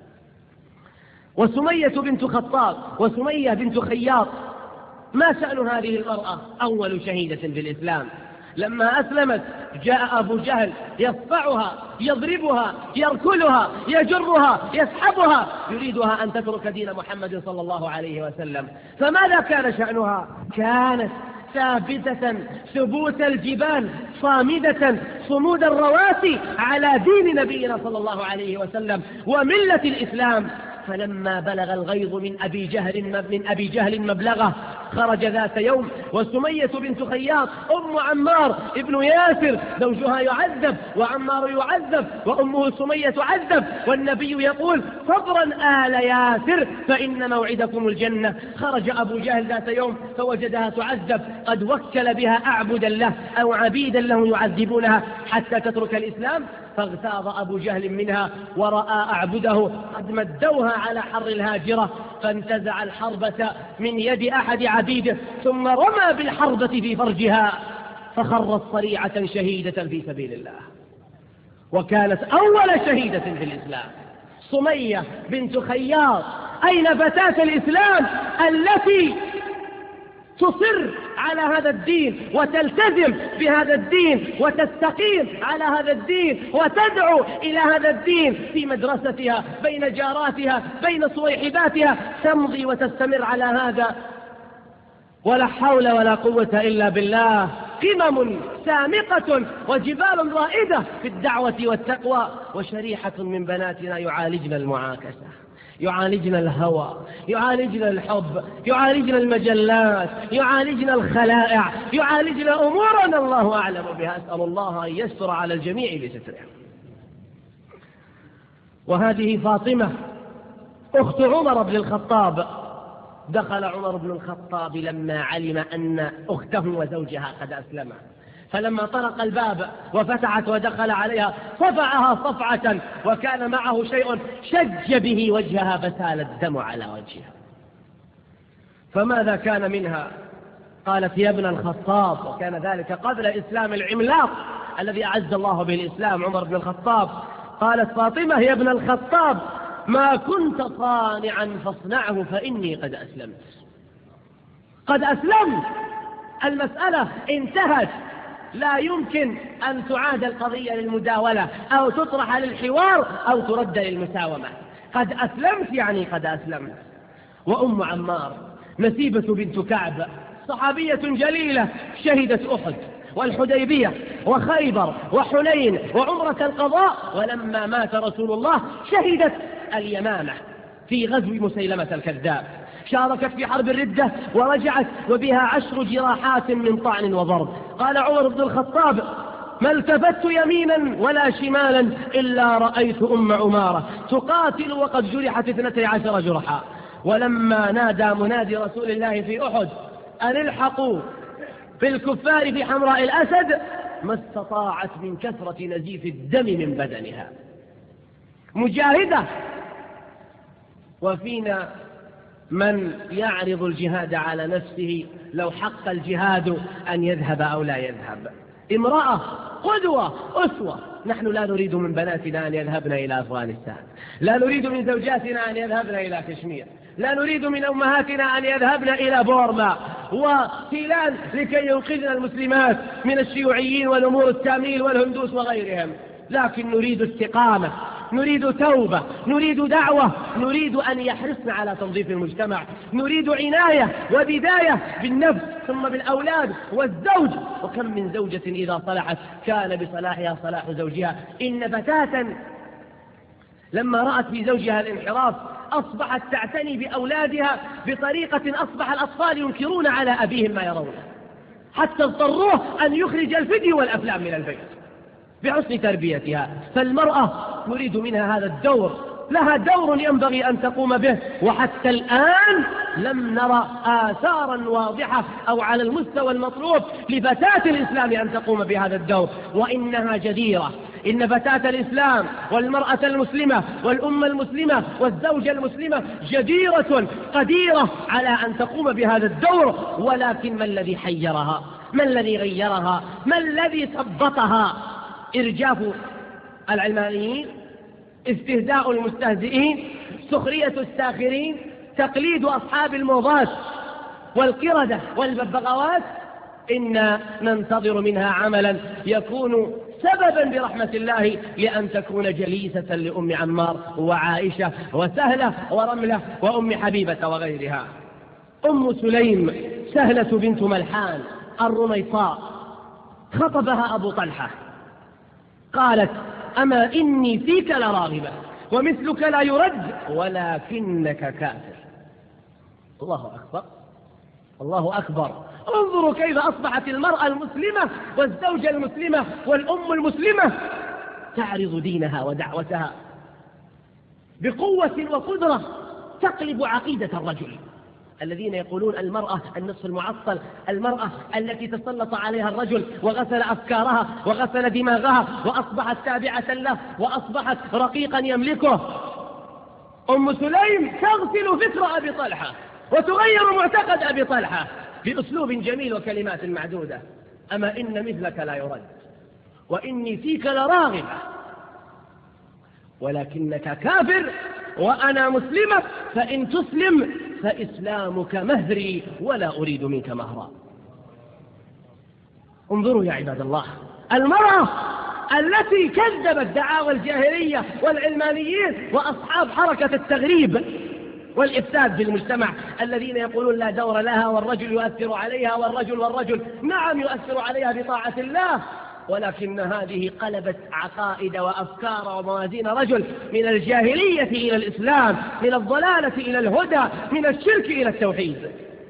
وسمية بنت خطاب وسمية بنت خياط، ما شأن هذه المرأة؟ أول شهيدة في الإسلام، لما أسلمت جاء أبو جهل يصفعها، يضربها، يركلها، يجرها، يسحبها، يريدها أن تترك دين محمد صلى الله عليه وسلم. فماذا كان شأنها؟ كانت ثابتة ثبوت الجبال، صامدة صمود الرواسي على دين نبينا صلى الله عليه وسلم وملة الإسلام. فلما بلغ الغيظ من أبي جهل مبلغه خرج ذات يوم وسمية بنت خياط أم عمار ابن ياسر زوجها يعذب وعمار يعذب وأمه سمية تعذب، والنبي يقول صبرا آل ياسر فإن موعدكم الجنة. خرج أبو جهل ذات يوم فوجدها تعذب، قد وكل بها أعبدا له أو عبيدا له يعذبونها حتى تترك الإسلام. فاغتاظ أبو جهل منها ورأى أعبده قد مدوها على حر الهاجرة، فانتزع الحربة من يد أحد عبيده ثم رمى بالحربة في فرجها فخرت صريعة شهيدة في سبيل الله، وكانت أول شهيدة في الإسلام. سمية بنت خياط أين فتاة الإسلام التي تصر على هذا الدين وتلتزم بهذا الدين وتستقيم على هذا الدين وتدعو إلى هذا الدين في مدرستها بين جاراتها بين صويحباتها، تمضي وتستمر على هذا ولا حول ولا قوة إلا بالله. قمم سامقة وجبال رائدة في الدعوة والتقوى، وشريحة من بناتنا يعالجن المعاكسة، يعالجن الهوى، يعالجن الحب، يعالجن المجلات، يعالجن الخلائع، يعالجن أمورنا الله أعلم بها. أسأل الله أن يستر على الجميع بستره. وهذه فاطمة أخت عمر بن الخطاب. دخل عمر بن الخطاب لما علم أن أخته وزوجها قد أسلما، فلما طرق الباب وفتحت ودخل عليها صفعها صفعة، وكان معه شيء شج به وجهها فسال الدم على وجهها. فماذا كان منها؟ قالت يا ابن الخطاب، وكان ذلك قبل إسلام العملاق الذي أعز الله به الإسلام عمر بن الخطاب. قالت فاطمة يا ابن الخطاب ما كنت صانعا فاصنعه فإني قد أسلمت. قد أسلمت، المسألة انتهت، لا يمكن أن تعاد القضية للمداولة أو تطرح للحوار أو ترد للمساومة. قد أسلمت يعني قد أسلمت. وأم عمار نسيبة بنت كعب صحابية جليلة شهدت أحد والحديبية وخيبر وحنين وعمرة القضاء، ولما مات رسول الله شهدت اليمامة في غزو مسيلمة الكذاب، شاركت في حرب الردة ورجعت وبها 10 جراحات من طعن وضرب. قال عمر بن الخطاب ما التفت يمينا ولا شمالا إلا رأيت أم عمارة تقاتل وقد جرحت 12 جرحا. ولما نادى منادي رسول الله في أحد أن الحقوا بالكفار في حمراء الأسد ما استطاعت من كثرة نزيف الدم من بدنها، مجاهدة. وفينا من يعرض الجهاد على نفسه لو حق الجهاد أن يذهب أو لا يذهب. امرأة قدوة أسوة. نحن لا نريد من بناتنا أن يذهبن إلى أفغانستان، لا نريد من زوجاتنا أن يذهبن إلى كشمير، لا نريد من أمهاتنا أن يذهبن إلى بورما وسيلان لكي ينقذن المسلمات من الشيوعيين والأمور التاميل والهندوس وغيرهم، لكن نريد استقامة، نريد توبة، نريد دعوة، نريد أن يحرصن على تنظيف المجتمع، نريد عناية وبداية بالنفس ثم بالأولاد والزوج. وكم من زوجة إذا صلحت كان بصلاحها صلاح زوجها. إن فتاة لما رأت في زوجها الانحراف أصبحت تعتني بأولادها بطريقة أصبح الأطفال ينكرون على أبيهم ما يرونه، حتى اضطروه أن يخرج الفيديو والأفلام من البيت بحسن تربيتها. فالمرأة نريد منها هذا الدور، لها دور ينبغي أن تقوم به، وحتى الآن لم نرى آثارا واضحة أو على المستوى المطلوب لفتاة الإسلام أن تقوم بهذا الدور، وإنها جديرة. إن فتاة الإسلام والمرأة المسلمة والأمة المسلمة والزوجة المسلمة جديرة قديرة على أن تقوم بهذا الدور. ولكن ما الذي حيرها؟ ما الذي غيرها؟ ما الذي ثبطها؟ إرجاف العلمانيين، استهزاء المستهزئين، سخرية الساخرين، تقليد أصحاب الموضات والقردة والببغاوات. إنا ننتظر منها عملا يكون سببا برحمة الله لأن تكون جليسة لأم عمار وعائشة وسهلة ورملة وأم حبيبة وغيرها. أم سليم سهلة بنت ملحان الرميصاء خطبها أبو طلحة، قالت: أما إني فيك لراغبة ومثلك لا يرد ولكنك كافر. الله أكبر، الله أكبر. انظروا كيف أصبحت المرأة المسلمة والزوجة المسلمة والأم المسلمة تعرض دينها ودعوتها بقوة وقدرة تقلب عقيدة الرجل. الذين يقولون المرأة النصف المعطل، المرأة التي تسلط عليها الرجل وغسل أفكارها وغسل دماغها وأصبحت تابعة له وأصبحت رقيقا يملكه. أم سليم تغسل فكر أبي طلحة وتغير معتقد أبي طلحة بأسلوب جميل وكلمات معدودة: أما إن مثلك لا يرد وإني فيك لراغبة ولكنك كافر وأنا مسلمة، فإن تسلم فإسلامك مهري ولا أريد منك مهرا. انظروا يا عباد الله، المرأة التي كذبت دعاوى الجاهلية والعلمانيين وأصحاب حركة التغريب والإفساد في المجتمع الذين يقولون لا دور لها والرجل يؤثر عليها والرجل نعم يؤثر عليها بطاعة الله، ولكن هذه قلبت عقائد وأفكار وموازين رجل من الجاهلية إلى الإسلام، من الضلالة إلى الهدى، من الشرك إلى التوحيد.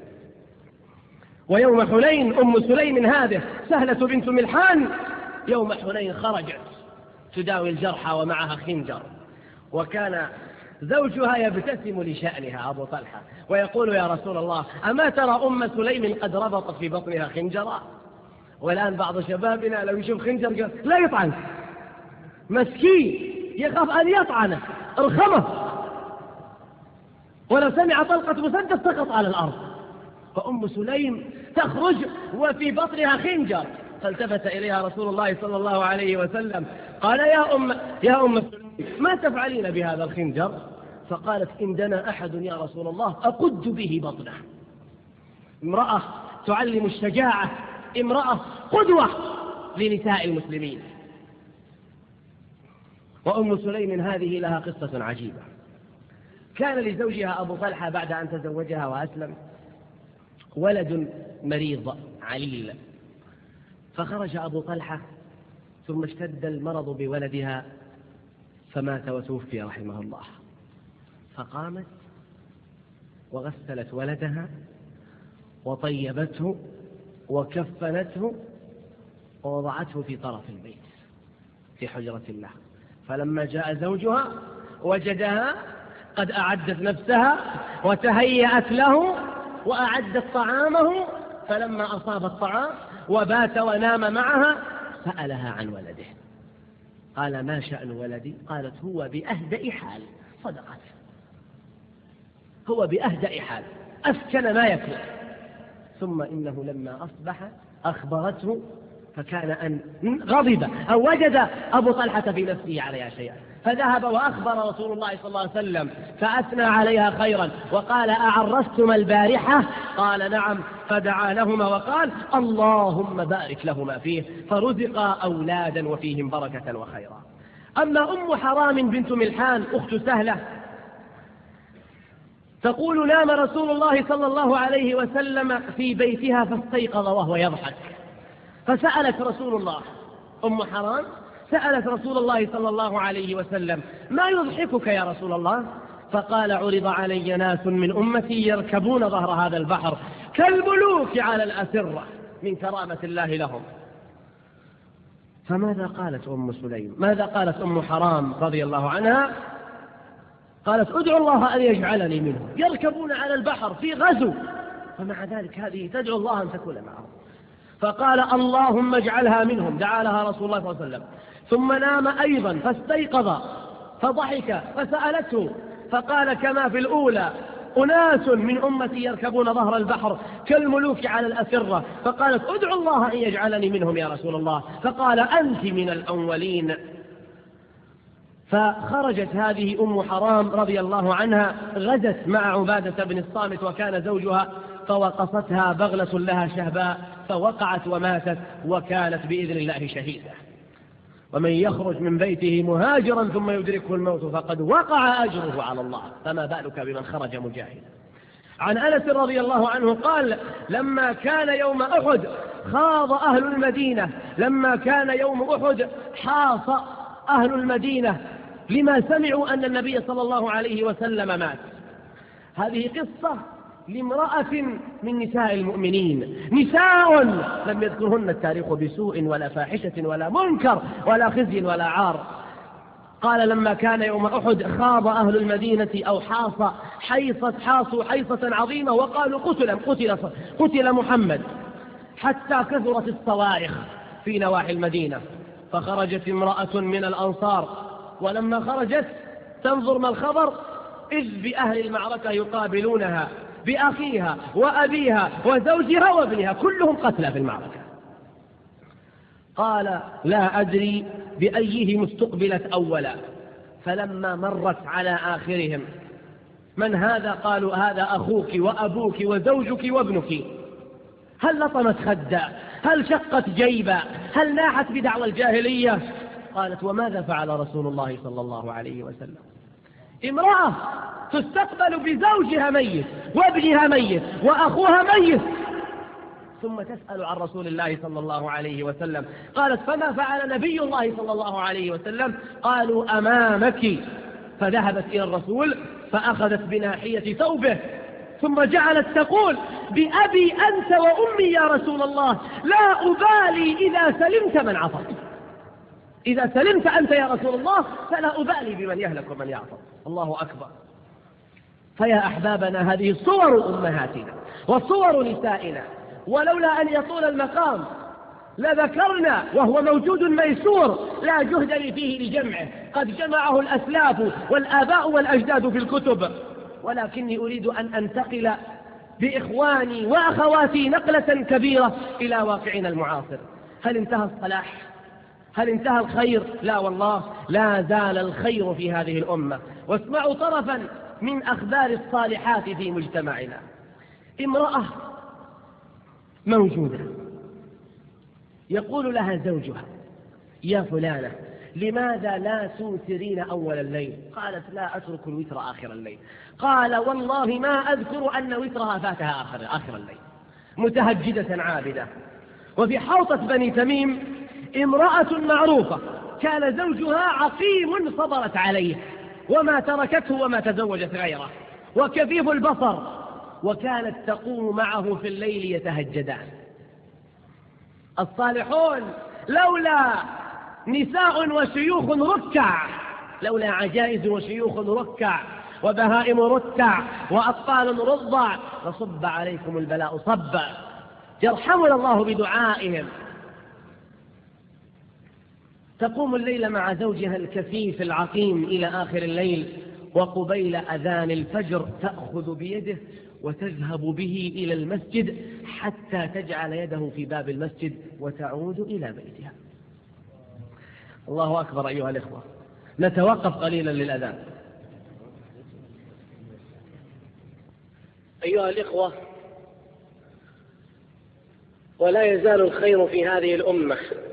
ويوم حنين أم سليم هذه سهلة بنت ملحان يوم حنين خرجت تداوي الجرحى ومعها خنجر، وكان زوجها يبتسم لشأنها أبو طلحة ويقول: يا رسول الله، أما ترى أم سليم قد ربطت في بطنها خنجرا؟ والآن بعض شبابنا لو يشوف خنجر لا يطعن، مسكين يخاف أن يطعنه، ارخمه، ولو سمع طلقة مسدس سقط على الأرض. فأم سليم تخرج وفي بطنها خنجر، فالتفت إليها رسول الله صلى الله عليه وسلم قال: يا أم سليم، ما تفعلين بهذا الخنجر؟ فقالت: إن دنا أحد يا رسول الله أقد به بطنه. امرأة تعلم الشجاعة، امرأة قدوة لنساء المسلمين. وأم سليم هذه لها قصة عجيبة. كان لزوجها أبو طلحة بعد أن تزوجها وأسلم ولد مريض عليل، فخرج أبو طلحة ثم اشتد المرض بولدها فمات وتوفي رحمه الله، فقامت وغسلت ولدها وطيبته وكفنته ووضعته في طرف البيت في حجرة الله. فلما جاء زوجها وجدها قد أعدت نفسها وتهيأت له وأعدت طعامه، فلما أصاب الطعام وبات ونام معها سألها عن ولده، قال: ما شأن ولدي؟ قالت: هو بأهدأ حال. صدقت، هو بأهدأ حال، أسكن ما يكون. ثم إنه لما أصبح أخبرته، فكان أن غضب أو وجد أبو طلحة في نفسه عليها شيئا، فذهب وأخبر رسول الله صلى الله عليه وسلم فأثنى عليها خيرا وقال: أعرستما البارحة؟ قال: نعم. فدعا لهما وقال: اللهم بارك لهما فيه، فرزقا أولادا وفيهم بركة وخيرا. أما أم حرام بنت ملحان أخت سهلة تقول: نام رسول الله صلى الله عليه وسلم في بيتها فاستيقظ وهو يضحك، فسألت رسول الله، أم حرام سألت رسول الله صلى الله عليه وسلم: ما يضحكك يا رسول الله؟ فقال: عرض علي ناس من أمتي يركبون ظهر هذا البحر كالملوك على الأسرة من كرامة الله لهم. فماذا قالت أم سليم؟ ماذا قالت أم حرام رضي الله عنها؟ قالت: ادعو الله أن يجعلني منهم. يركبون على البحر في غزو، ومع ذلك هذه تدعو الله أن تكون معهم. فقال: اللهم اجعلها منهم. دعا لها رسول الله صلى الله عليه وسلم، ثم نام أيضا فاستيقظ فضحك فسألته، فقال: كما في الأولى، أناس من أمتي يركبون ظهر البحر كالملوك على الأسرة. فقالت: ادعو الله أن يجعلني منهم يا رسول الله. فقال: أنت من الأولين. فخرجت هذه أم حرام رضي الله عنها، غزت مع عبادة بن الصامت وكان زوجها، فوقصتها بغلة لها شهباء فوقعت وماتت وكانت بإذن الله شهيدة. ومن يخرج من بيته مهاجرا ثم يدركه الموت فقد وقع أجره على الله، فما بالك بمن خرج مجاهدا. عن أنس رضي الله عنه قال: لما كان يوم أحد خاض أهل المدينة، لما كان يوم أحد حاص أهل المدينة لما سمعوا أن النبي صلى الله عليه وسلم مات. هذه قصة لامرأة من نساء المؤمنين، نساء لم يذكرهن التاريخ بسوء ولا فاحشة ولا منكر ولا خزي ولا عار. قال: لما كان يوم أحد خاض أهل المدينة أو حاصوا حيصة عظيمة وقالوا قتل محمد، حتى كثرت الصوارخ في نواحي المدينة. فخرجت امرأة من الأنصار، ولما خرجت تنظر ما الخبر، إذ بأهل المعركة يقابلونها بأخيها وأبيها وزوجها وابنها كلهم قتلى في المعركة. قال: لا أدري بأيهم استقبلت أولا. فلما مرت على آخرهم: من هذا؟ قالوا: هذا أخوك وأبوك وزوجك وابنك. هل لطمت خدا؟ هل شقت جيبا؟ هل ناحت بدعوى الجاهلية؟ قالت: وماذا فعل رسول الله صلى الله عليه وسلم؟ امرأة تستقبل بزوجها ميت وابنها ميت وأخوها ميت، ثم تسأل عن رسول الله صلى الله عليه وسلم. قالت: فما فعل نبي الله صلى الله عليه وسلم؟ قالوا: أمامك. فذهبت إلى الرسول فأخذت بناحية ثوبه، ثم جعلت تقول: بأبي أنت وأمي يا رسول الله، لا أبالي إذا سلمت من عصت. إذا سلمت أنت يا رسول الله فلا أبالي بمن يهلك ومن يعصى. الله أكبر. فيا أحبابنا، هذه صور أمهاتنا وصور نسائنا، ولولا أن يطول المقام لذكرنا، وهو موجود ميسور لا جهد لي فيه لجمعه، قد جمعه الأسلاف والآباء والأجداد في الكتب، ولكني أريد أن أنتقل بإخواني وأخواتي نقلة كبيرة إلى واقعنا المعاصر. هل انتهى الصلاح؟ هل انتهى الخير؟ لا والله، لا زال الخير في هذه الأمة. واسمعوا طرفا من أخبار الصالحات في مجتمعنا. امرأة موجودة يقول لها زوجها: يا فلانة، لماذا لا توترين أول الليل؟ قالت: لا أترك الوتر آخر الليل. قال: والله ما أذكر أن وترها فاتها آخر الليل. متهجدة عابدة. وفي حوطة بني تميم امرأة معروفة كان زوجها عقيم صبرت عليه وما تركته وما تزوجت غيره، وكفيف البصر، وكانت تقوم معه في الليل يتهجدان. الصالحون لولا نساء وشيوخ ركع، لولا عجائز وشيوخ ركع وبهائم ركع وأطفال رضع لصب عليكم البلاء صبا. يرحمنا الله بدعائهم. تقوم الليل مع زوجها الكفيف العقيم إلى آخر الليل، وقبيل أذان الفجر تأخذ بيده وتذهب به إلى المسجد حتى تجعل يده في باب المسجد وتعود إلى بيتها. الله أكبر أيها الإخوة. نتوقف قليلا للأذان. أيها الإخوة، ولا يزال الخير في هذه الأمة،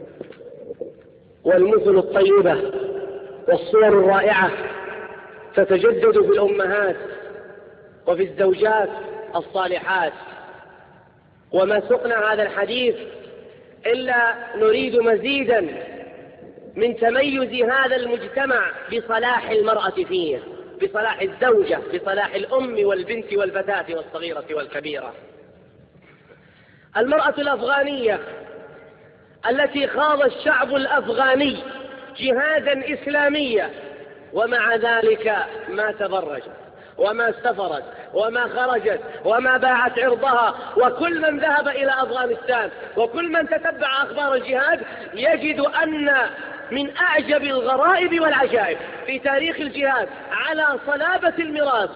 والمثل الطيبة والصور الرائعة تتجدد في الأمهات وفي الزوجات الصالحات. وما سقنا هذا الحديث إلا نريد مزيدا من تميز هذا المجتمع بصلاح المرأة فيه، بصلاح الزوجة، بصلاح الأم والبنت والفتاة والصغيرة والكبيرة. المرأة الأفغانية التي خاض الشعب الأفغاني جهادا إسلاميا، ومع ذلك ما تبرجت وما سافرت وما خرجت وما باعت عرضها. وكل من ذهب إلى أفغانستان وكل من تتبع أخبار الجهاد يجد أن من أعجب الغرائب والعجائب في تاريخ الجهاد على صلابة الميراث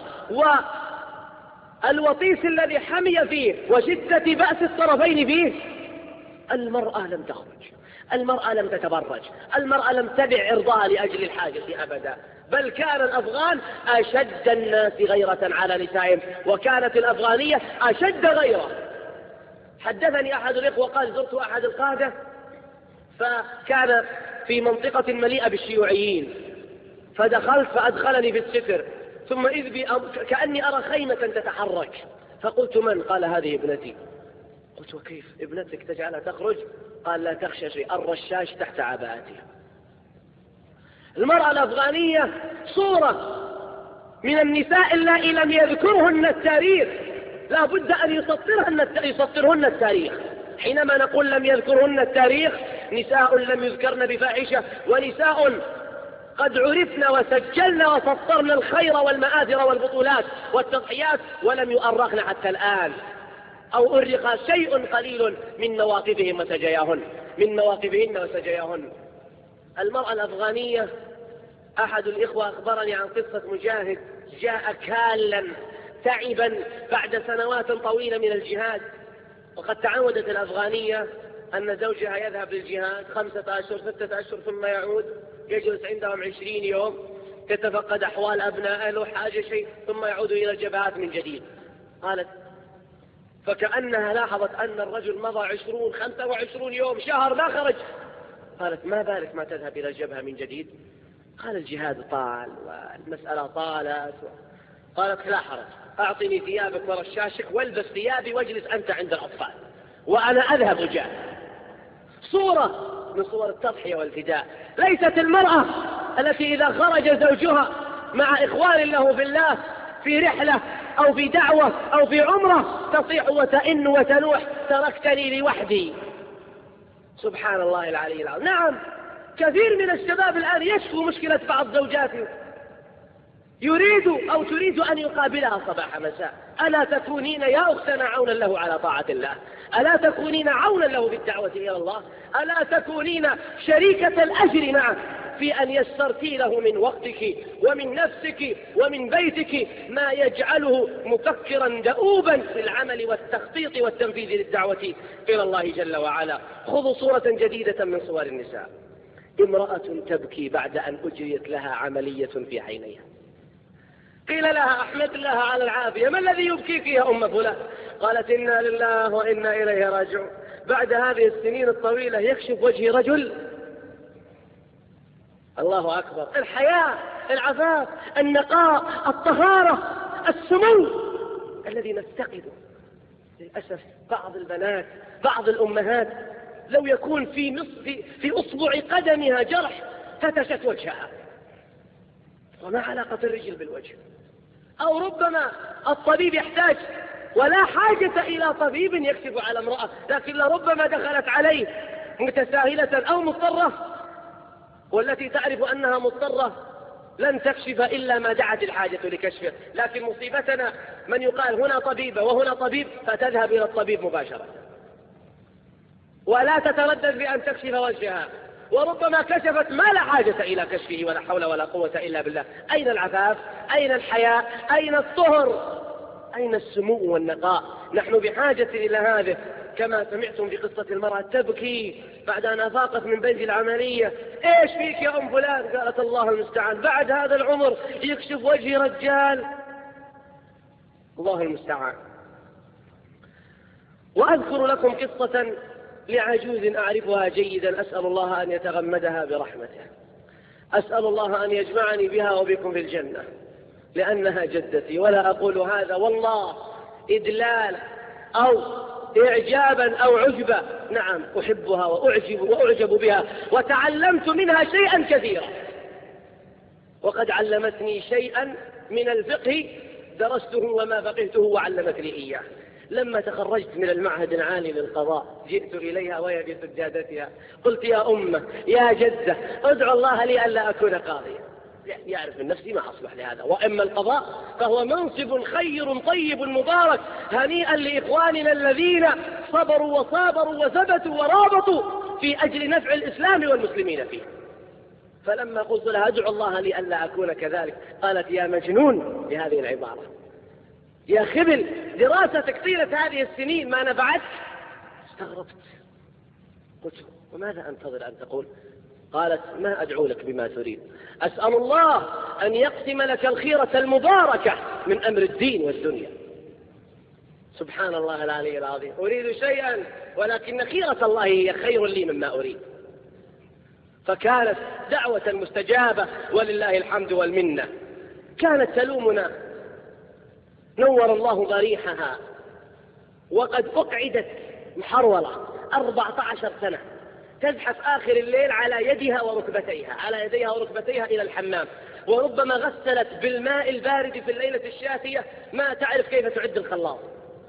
والوطيس الذي حمي فيه وشدة بأس الطرفين فيه، المرأة لم تخرج، المرأة لم تتبرج، المرأة لم تبع عرضها لأجل الحاجة أبدا، بل كان الأفغان أشد الناس غيرة على نسائهم، وكانت الأفغانية أشد غيرة. حدثني أحد الإخوة قال زرت أحد القادة فكان في منطقة مليئة بالشيوعيين، فدخلت فأدخلني في الستر، ثم إذ بي كأني أرى خيمة تتحرك، فقلت من؟ قال هذه ابنتي. قلت وكيف ابنتك تجعلها تخرج؟ قال لا تخشى شيء، الرشاش تحت عباءتها. المرأة الأفغانية صورة من النساء اللائي لم يذكرهن التاريخ، لا بد أن يسطرهن التاريخ. حينما نقول لم يذكرهن التاريخ، نساء لم يذكرن بفاحشة، ونساء قد عرفنا وسجلنا وسطرنا الخير والمآثر والبطولات والتضحيات، ولم يؤرخن حتى الآن، أو أرخ شيء قليل من مواقفهن وسجاياهن. المرأة الأفغانية، أحد الإخوة أخبرني عن قصة مجاهد جاء كالا تعبا بعد سنوات طويلة من الجهاد، وقد تعودت الأفغانية أن زوجها يذهب للجهاد 5 أشهر 6 أشهر ثم يعود، يجلس عندهم 20 يوم يتفقد أحوال أبنائه، له حاجة شيء، ثم يعود إلى الجبهات من جديد. قالت فكأنها لاحظت أن الرجل مضى 20 25 يوم شهر لا خرج. قالت ما بالك ما تذهب إلى الجبهة من جديد؟ قال الجهاد طال والمسألة طالت. قالت لا حرج، أعطني ثيابك ورشاشك والبس ثيابي واجلس أنت عند الأطفال وأنا أذهب أجاهد. صورة من صور التضحية والفداء. ليست المرأة التي إذا خرج زوجها مع إخوان له في الله في رحلة أو في دعوة أو في عمرة تصيح وتئن وتنوح تركتني لوحدي. سبحان الله العلي العظيم. نعم، كثير من الشباب الآن يشكو مشكلة بعض زوجاته، يريد أو تريد أن يقابلها صباح مساء. ألا تكونين يا أختنا عونا له على طاعة الله؟ ألا تكونين عونا له بالدعوة إلى الله؟ ألا تكونين شريكة الأجر معه في أن يسرتي له من وقتك ومن نفسك ومن بيتك ما يجعله مفكرا دؤوبا في العمل والتخطيط والتنفيذ للدعوة إلى الله جل وعلا؟ خذوا صورة جديدة من صور النساء. امرأة تبكي بعد أن أجريت لها عملية في عينيها، قيل لها أحمد الله على العافية، ما الذي يبكيك يا أم فلان؟ قالت إنا لله وإنا إليه راجعون. بعد هذه السنين الطويلة يكشف وجه رجل. الله أكبر. الحياة، العفاف، النقاء، الطهارة، السمو الذي نفتقده. للأسف بعض البنات، بعض الأمهات لو يكون في أصبع قدمها جرح فتشت وجهها، وما علاقة الرجل بالوجه؟ أو ربما الطبيب يحتاج ولا حاجة إلى طبيب يكشف على امرأة، لكن لربما دخلت عليه متساهلة أو مضطرة، والتي تعرف أنها مضطرة لن تكشف إلا ما دعت الحاجة لكشفه. لكن مصيبتنا من يقال هنا طبيبة وهنا طبيب فتذهب إلى الطبيب مباشرة ولا تتردد بأن تكشف وجهها، وربما كشفت ما لا حاجة إلى كشفه ولا حول ولا قوة إلا بالله. أين العفاف؟ أين الحياء؟ أين الطهر؟ أين السمو والنقاء؟ نحن بحاجة إلى هذا. كما سمعتم بقصة المرأة تبكي بعد أن أفاقت من بيت العملية. إيش فيك يا أم فلان؟ قالت الله المستعان، بعد هذا العمر يكشف وجه رجال؟ الله المستعان. وأذكر لكم قصة لعجوز أعرفها جيدا، أسأل الله أن يتغمدها برحمته، أسأل الله أن يجمعني بها وبكم في الجنة، لأنها جدتي. ولا أقول هذا والله إدلال أو إعجابا أو عجبا، نعم أحبها وأعجب بها، وتعلمت منها شيئا كثيرا، وقد علمتني شيئا من الفقه درسته وما فقهته وعلمت لي إياه. لما تخرجت من المعهد العالي للقضاء جئت إليها وهي بسجادتها، قلت يا أمة يا جدة ادعو الله لي ألا أكون قاضيا، يعرف من نفسي ما أصلح لهذا، وإما القضاء فهو منصب خير طيب مبارك، هنيئا لإخواننا الذين صبروا وصابروا وثبتوا ورابطوا في أجل نفع الإسلام والمسلمين فيه. فلما قلت لها ادعو الله لي ألا أكون كذلك قالت يا مجنون بهذه العبارة، يا خبل، دراستك طيلة هذه السنين ما نفعت؟ استغربت، قلت وماذا أنتظر أن تقول؟ قالت ما أدعو لك بما تريد، أسأل الله أن يقسم لك الخيرة المباركة من أمر الدين والدنيا. سبحان الله العلي العظيم، أريد شيئا ولكن خيرة الله هي خير لي مما أريد. فكانت دعوة مستجابة ولله الحمد والمنة. كانت تلومنا نور الله ضريحها وقد أقعدت محرولة 14 سنة تزحف آخر الليل على يديها وركبتيها إلى الحمام، وربما غسلت بالماء البارد في الليلة الشاتية ما تعرف كيف تعد الخلاط،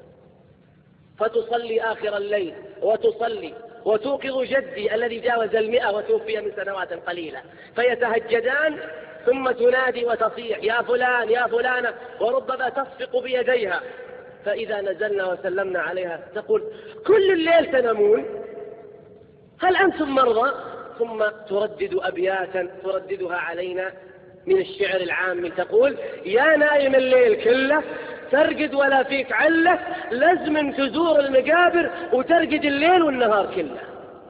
فتصلي آخر الليل وتصلي وتوقظ جدي الذي جاوز 100 وتوفي من سنوات قليلة، فيتهجدان ثم تنادي وتصيح يا فلان يا فلانة، وربما تصفق بيديها، فإذا نزلنا وسلمنا عليها تقول كل الليل تنامون؟ هل أنتم مرضى؟ ثم تردد أبياتا ترددها علينا من الشعر العام، تقول يا نايم الليل كله ترقد ولا فيك علة، لازم تزور المقابر وترقد الليل والنهار كله.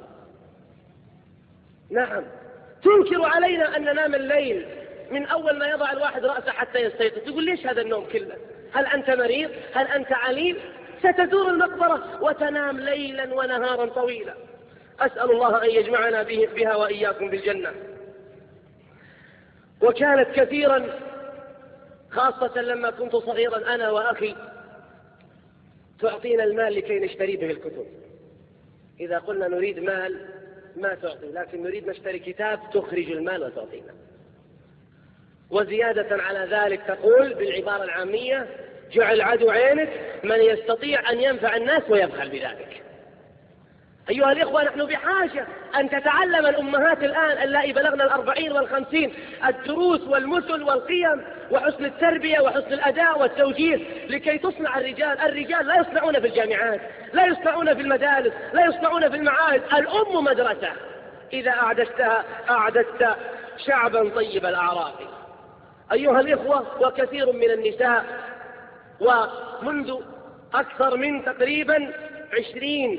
نعم، تنكر علينا أن ننام الليل من أول ما يضع الواحد رأسه حتى يستيقظ. تقول ليش هذا النوم كله؟ هل أنت مريض؟ هل أنت عليل؟ ستزور المقبرة وتنام ليلا ونهارا طويلا. أسأل الله أن يجمعنا بها وإياكم بالجنة. وكانت كثيرا خاصة لما كنت صغيرا أنا وأخي تعطينا المال لكي نشتري به الكتب. إذا قلنا نريد مال ما تعطي، لكن نريد نشتري كتاب تخرج المال وتعطينا. وزيادة على ذلك تقول بالعبارة العامية جعل عدو عينك من يستطيع أن ينفع الناس ويبخل بذلك. أيها الإخوة، نحن بحاجة أن تتعلم الأمهات الآن اللائي بلغنا 40 و50 الدروس والمثل والقيم وحسن التربية وحسن الأداء والتوجيه لكي تصنع الرجال. الرجال لا يصنعون في الجامعات، لا يصنعون في المدارس، لا يصنعون في المعاهد. الأم مدرسة، إذا أعددتها أعددت شعبا طيب الأعراق. أيها الإخوة، وكثير من النساء، ومنذ أكثر من تقريبا 20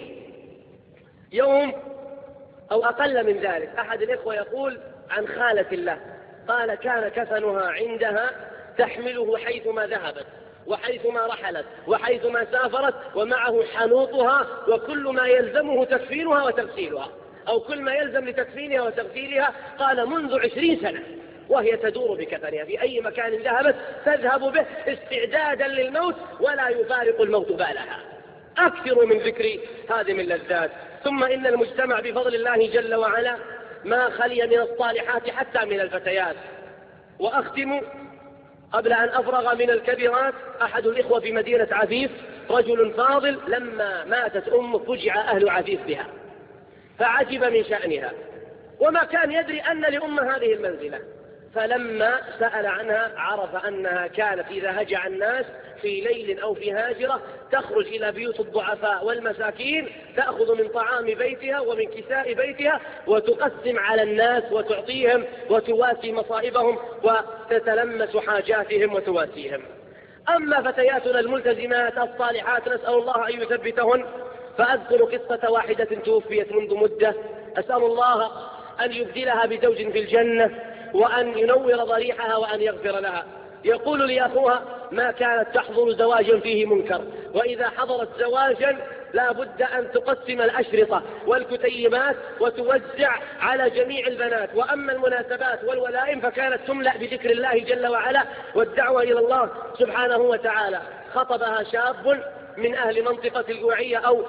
يوم أو أقل من ذلك، أحد الإخوة يقول عن خالة الله، قال كان كفنها عندها تحمله حيثما ذهبت وحيثما رحلت وحيثما سافرت، ومعه حنوطها وكل ما يلزمه تكفينها وتغسيلها، أو كل ما يلزم لتكفينها وتغسيلها. قال منذ 20 سنة وهي تدور بكفنها في أي مكان ذهبت تذهب به استعدادا للموت، ولا يفارق الموت بالها. أكثر من ذكر هذه اللذات. ثم إن المجتمع بفضل الله جل وعلا ما خلي من الصالحات حتى من الفتيات. وأختم قبل أن أفرغ من الكبيرات، أحد الإخوة في مدينة عفيف رجل فاضل، لما ماتت أمه فجع أهل عفيف بها فعجب من شأنها، وما كان يدري أن لأم هذه المنزلة، فلما سأل عنها عرف أنها كانت إذا هجع الناس في ليل أو في هاجرة تخرج إلى بيوت الضعفاء والمساكين، تأخذ من طعام بيتها ومن كساء بيتها وتقسم على الناس وتعطيهم وتواسي مصائبهم وتتلمس حاجاتهم وتواسيهم. أما فتياتنا الملتزمات الصالحات نسأل الله أن يثبتهن، فأذكر قصة واحدة توفيت منذ مدة، أسأل الله أن يبدلها بزوج في الجنة وأن ينور ضريحها وأن يغفر لها. يقول لي أخوها ما كانت تحضر زواجا فيه منكر، وإذا حضرت زواجا لا بد أن تقسم الأشرطة والكتيبات وتوزع على جميع البنات، وأما المناسبات والولائم فكانت تملأ بذكر الله جل وعلا والدعوة إلى الله سبحانه وتعالى. خطبها شاب من أهل منطقة الجوعية أو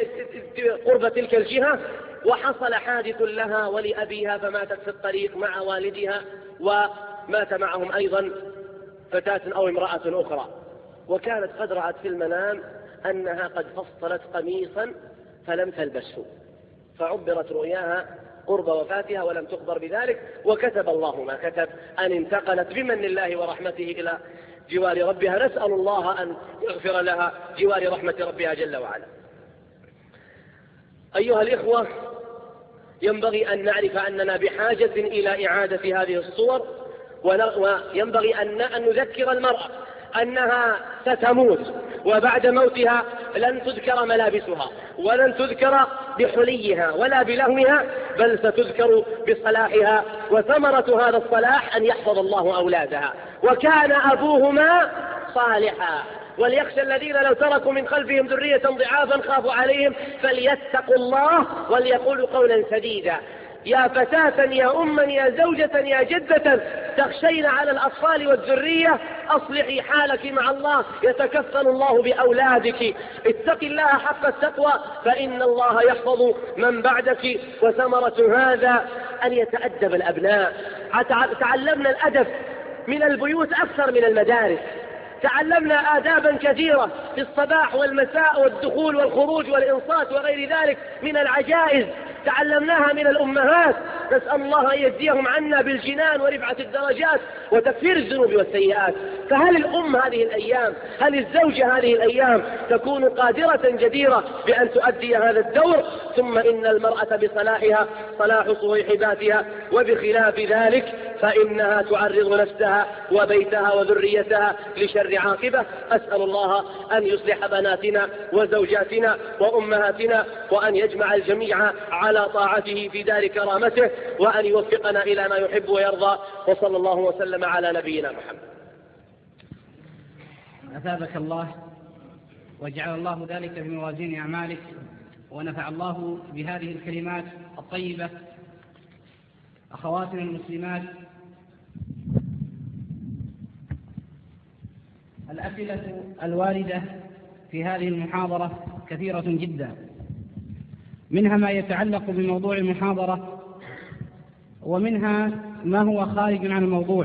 قرب تلك الجهة، وحصل حادث لها ولأبيها فماتت في الطريق مع والدها، ومات معهم أيضا فتاة أو امرأة أخرى. وكانت قد رأت في المنام أنها قد فصلت قميصا فلم تلبسه، فعبرت رؤياها قرب وفاتها ولم تخبر بذلك، وكتب الله ما كتب أن انتقلت بمن الله ورحمته إلى جوار ربها. نسأل الله أن يغفر لها جوار رحمة ربها جل وعلا. أيها الإخوة، ينبغي أن نعرف أننا بحاجة إلى إعادة هذه الصور، وينبغي أن نذكر المرأة أنها ستموت، وبعد موتها لن تذكر ملابسها ولن تذكر بحليها ولا بلهوها، بل ستذكر بصلاحها، وثمرة هذا الصلاح أن يحفظ الله أولادها. وكان أبوهما صالحا وليخشى الذين لو تركوا من خلفهم ذرية ضعافا خافوا عليهم فليتقوا الله وليقولوا قولا سديدا. يا فتاة يا أما يا زوجة يا جدة تخشين على الأطفال والذرية أصلحي حالك مع الله يتكفل الله بأولادك. اتق الله حق التقوى فإن الله يحفظ من بعدك. وثمرة هذا أن يتأدب الأبناء. تعلمنا الأدب من البيوت أكثر من المدارس. تعلمنا آدابا كثيرة في الصباح والمساء والدخول والخروج والإنصات وغير ذلك من العجائز تعلمناها من الأمهات. نسأل الله أن يجزيهم عنا بالجنان ورفعة الدرجات وتكفير الذنوب والسيئات. فهل الأم هذه الأيام، هل الزوجة هذه الأيام تكون قادرة جديرة بأن تؤدي هذا الدور؟ ثم إن المرأة بصلاحها صلاح صويحباتها، وبخلاف ذلك فإنها تعرض نفسها وبيتها وذريتها لشر عاقبة. أسأل الله أن يصلح بناتنا وزوجاتنا وأمهاتنا، وأن يجمع الجميع على طاعته في دار كرامته، وأن يوفقنا إلى ما يحب ويرضى. وصلى الله وسلم على نبينا محمد. أثابك الله وجعل الله ذلك في موازين أعمالك، ونفع الله بهذه الكلمات الطيبة أخواتنا المسلمات. الأسئلة الواردة في هذه المحاضرة كثيرة جدا، منها ما يتعلق بموضوع المحاضرة، ومنها ما هو خارج عن الموضوع،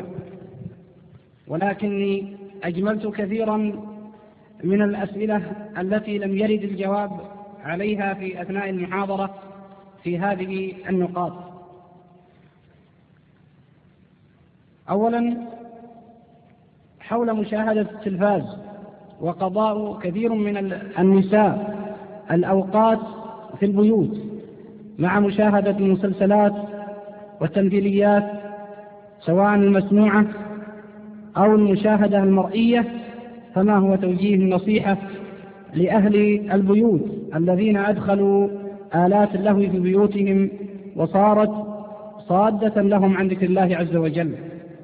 ولكني أجملت كثيرا من الأسئلة التي لم يرد الجواب عليها في أثناء المحاضرة في هذه النقاط. أولا، حول مشاهدة التلفاز، وقضاء كثير من النساء الأوقات في البيوت مع مشاهدة المسلسلات والتمثيليات سواء المسموعة أو المشاهدة المرئية. فما هو توجيه النصيحة لأهل البيوت الذين أدخلوا آلات اللهو في بيوتهم وصارت صادة لهم عن ذكر الله عز وجل؟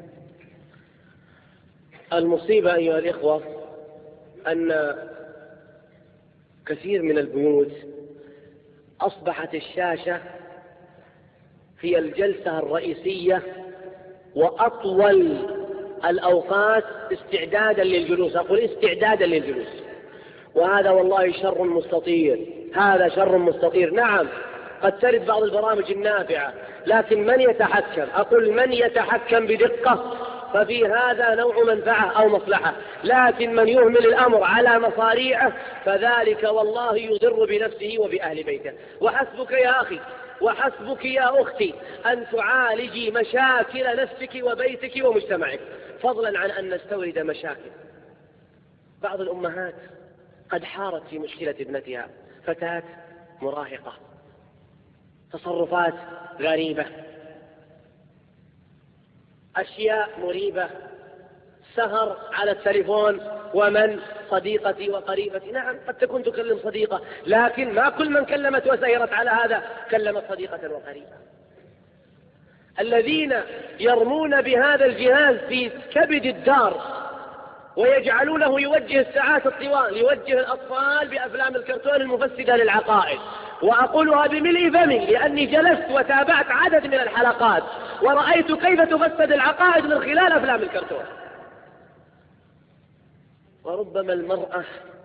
المصيبة أيها الإخوة أن كثير من البيوت أصبحت الشاشة هي الجلسة الرئيسية وأطول الأوقات استعدادا للجلوس. أقول استعدادا للجلوس، وهذا والله شر مستطير. هذا شر مستطير. نعم، قد ترد بعض البرامج النافعة، لكن من يتحكم، أقول من يتحكم بدقة، ففي هذا نوع منفعة أو مصلحة. لكن من يهمل الأمر على مصاريعه فذلك والله يضر بنفسه وبأهل بيته. وحسبك يا أخي وحسبك يا أختي أن تعالجي مشاكل نفسك وبيتك ومجتمعك، فضلا عن أن نستورد مشاكل. بعض الأمهات قد حارت في مشكلة ابنتها، فتاة مراهقة، تصرفات غريبة، أشياء مريبة، سهر على التليفون، ومن صديقتي وقريبتي. نعم، قد تكون تكلم صديقة، لكن ما كل من كلمت وسهرت على هذا كلمت صديقة وقريبة. الذين يرمون بهذا الجهاز في كبد الدار ويجعلونه يوجه الساعات الطوال، يوجه الأطفال بأفلام الكرتون المفسدة للعقائد. وأقولها بملء فمي لأني جلست وتابعت عدد من الحلقات ورأيت كيف تفسد العقائد من خلال أفلام الكرتون. وربما المرأة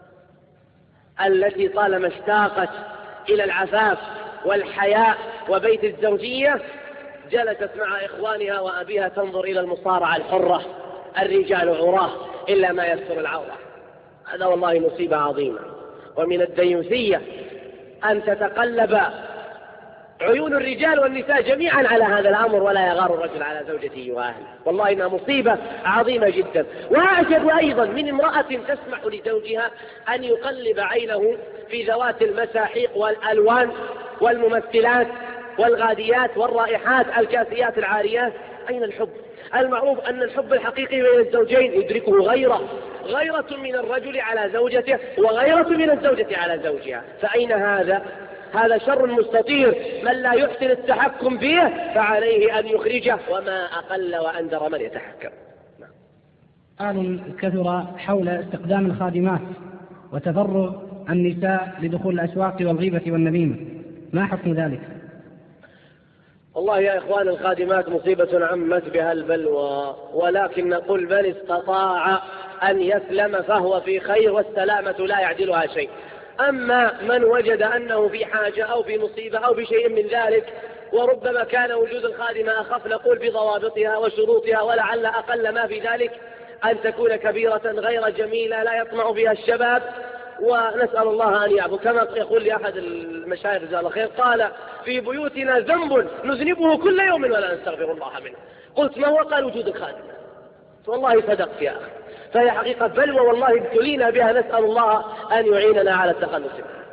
التي طالما اشتاقت إلى العفاف والحياء وبيت الزوجية جلست مع إخوانها وأبيها تنظر إلى المصارعة الحرة، الرجال عراه إلا ما يستر العورة. هذا والله مصيبة عظيمة. ومن الديوثية أن تتقلب عيون الرجال والنساء جميعا على هذا الأمر، ولا يغار الرجل على زوجته وأهله. والله إنها مصيبة عظيمة جدا. وأعجب أيضا من امرأة تسمح لزوجها أن يقلب عينه في ذوات المساحيق والألوان والممثلات والغاديات والرائحات الكاسيات العاريات. أين الحب؟ المعروف أن الحب الحقيقي بين الزوجين يدركه غيرة من الرجل على زوجته وغيرة من الزوجة على زوجها. فأين هذا؟ هذا شر مستطير. من لا يحسن التحكم فيه فعليه أن يخرجه، وما أقل وأندر من يتحكم. سؤال كثر حول استخدام الخادمات وتفرغ النساء لدخول الأسواق والغيبة والنميمة، ما حكم ذلك؟ والله يا إخوان، الخادمات مصيبة عمت بها البلوى، ولكن نقول من استطاع أن يسلم فهو في خير، والسلامة لا يعدلها شيء. أما من وجد أنه في حاجة أو في مصيبة أو بشيء من ذلك، وربما كان وجود الخادمة أخف، نقول بضوابطها وشروطها، ولعل أقل ما في ذلك أن تكون كبيرة غير جميلة لا يطمع بها الشباب، ونسأل الله أن يعفو. كما يقول لي أحد المشايخ جزاه الله خير، قال: في بيوتنا ذنب نذنبه كل يوم ولا نستغفر الله منه. قلت: ما هو؟ قال: وجود الخادمة. والله صدقت يا أخي، فهي حقيقة بلوى والله ابتلينا بها، نسأل الله أن يعيننا على التخلص منها.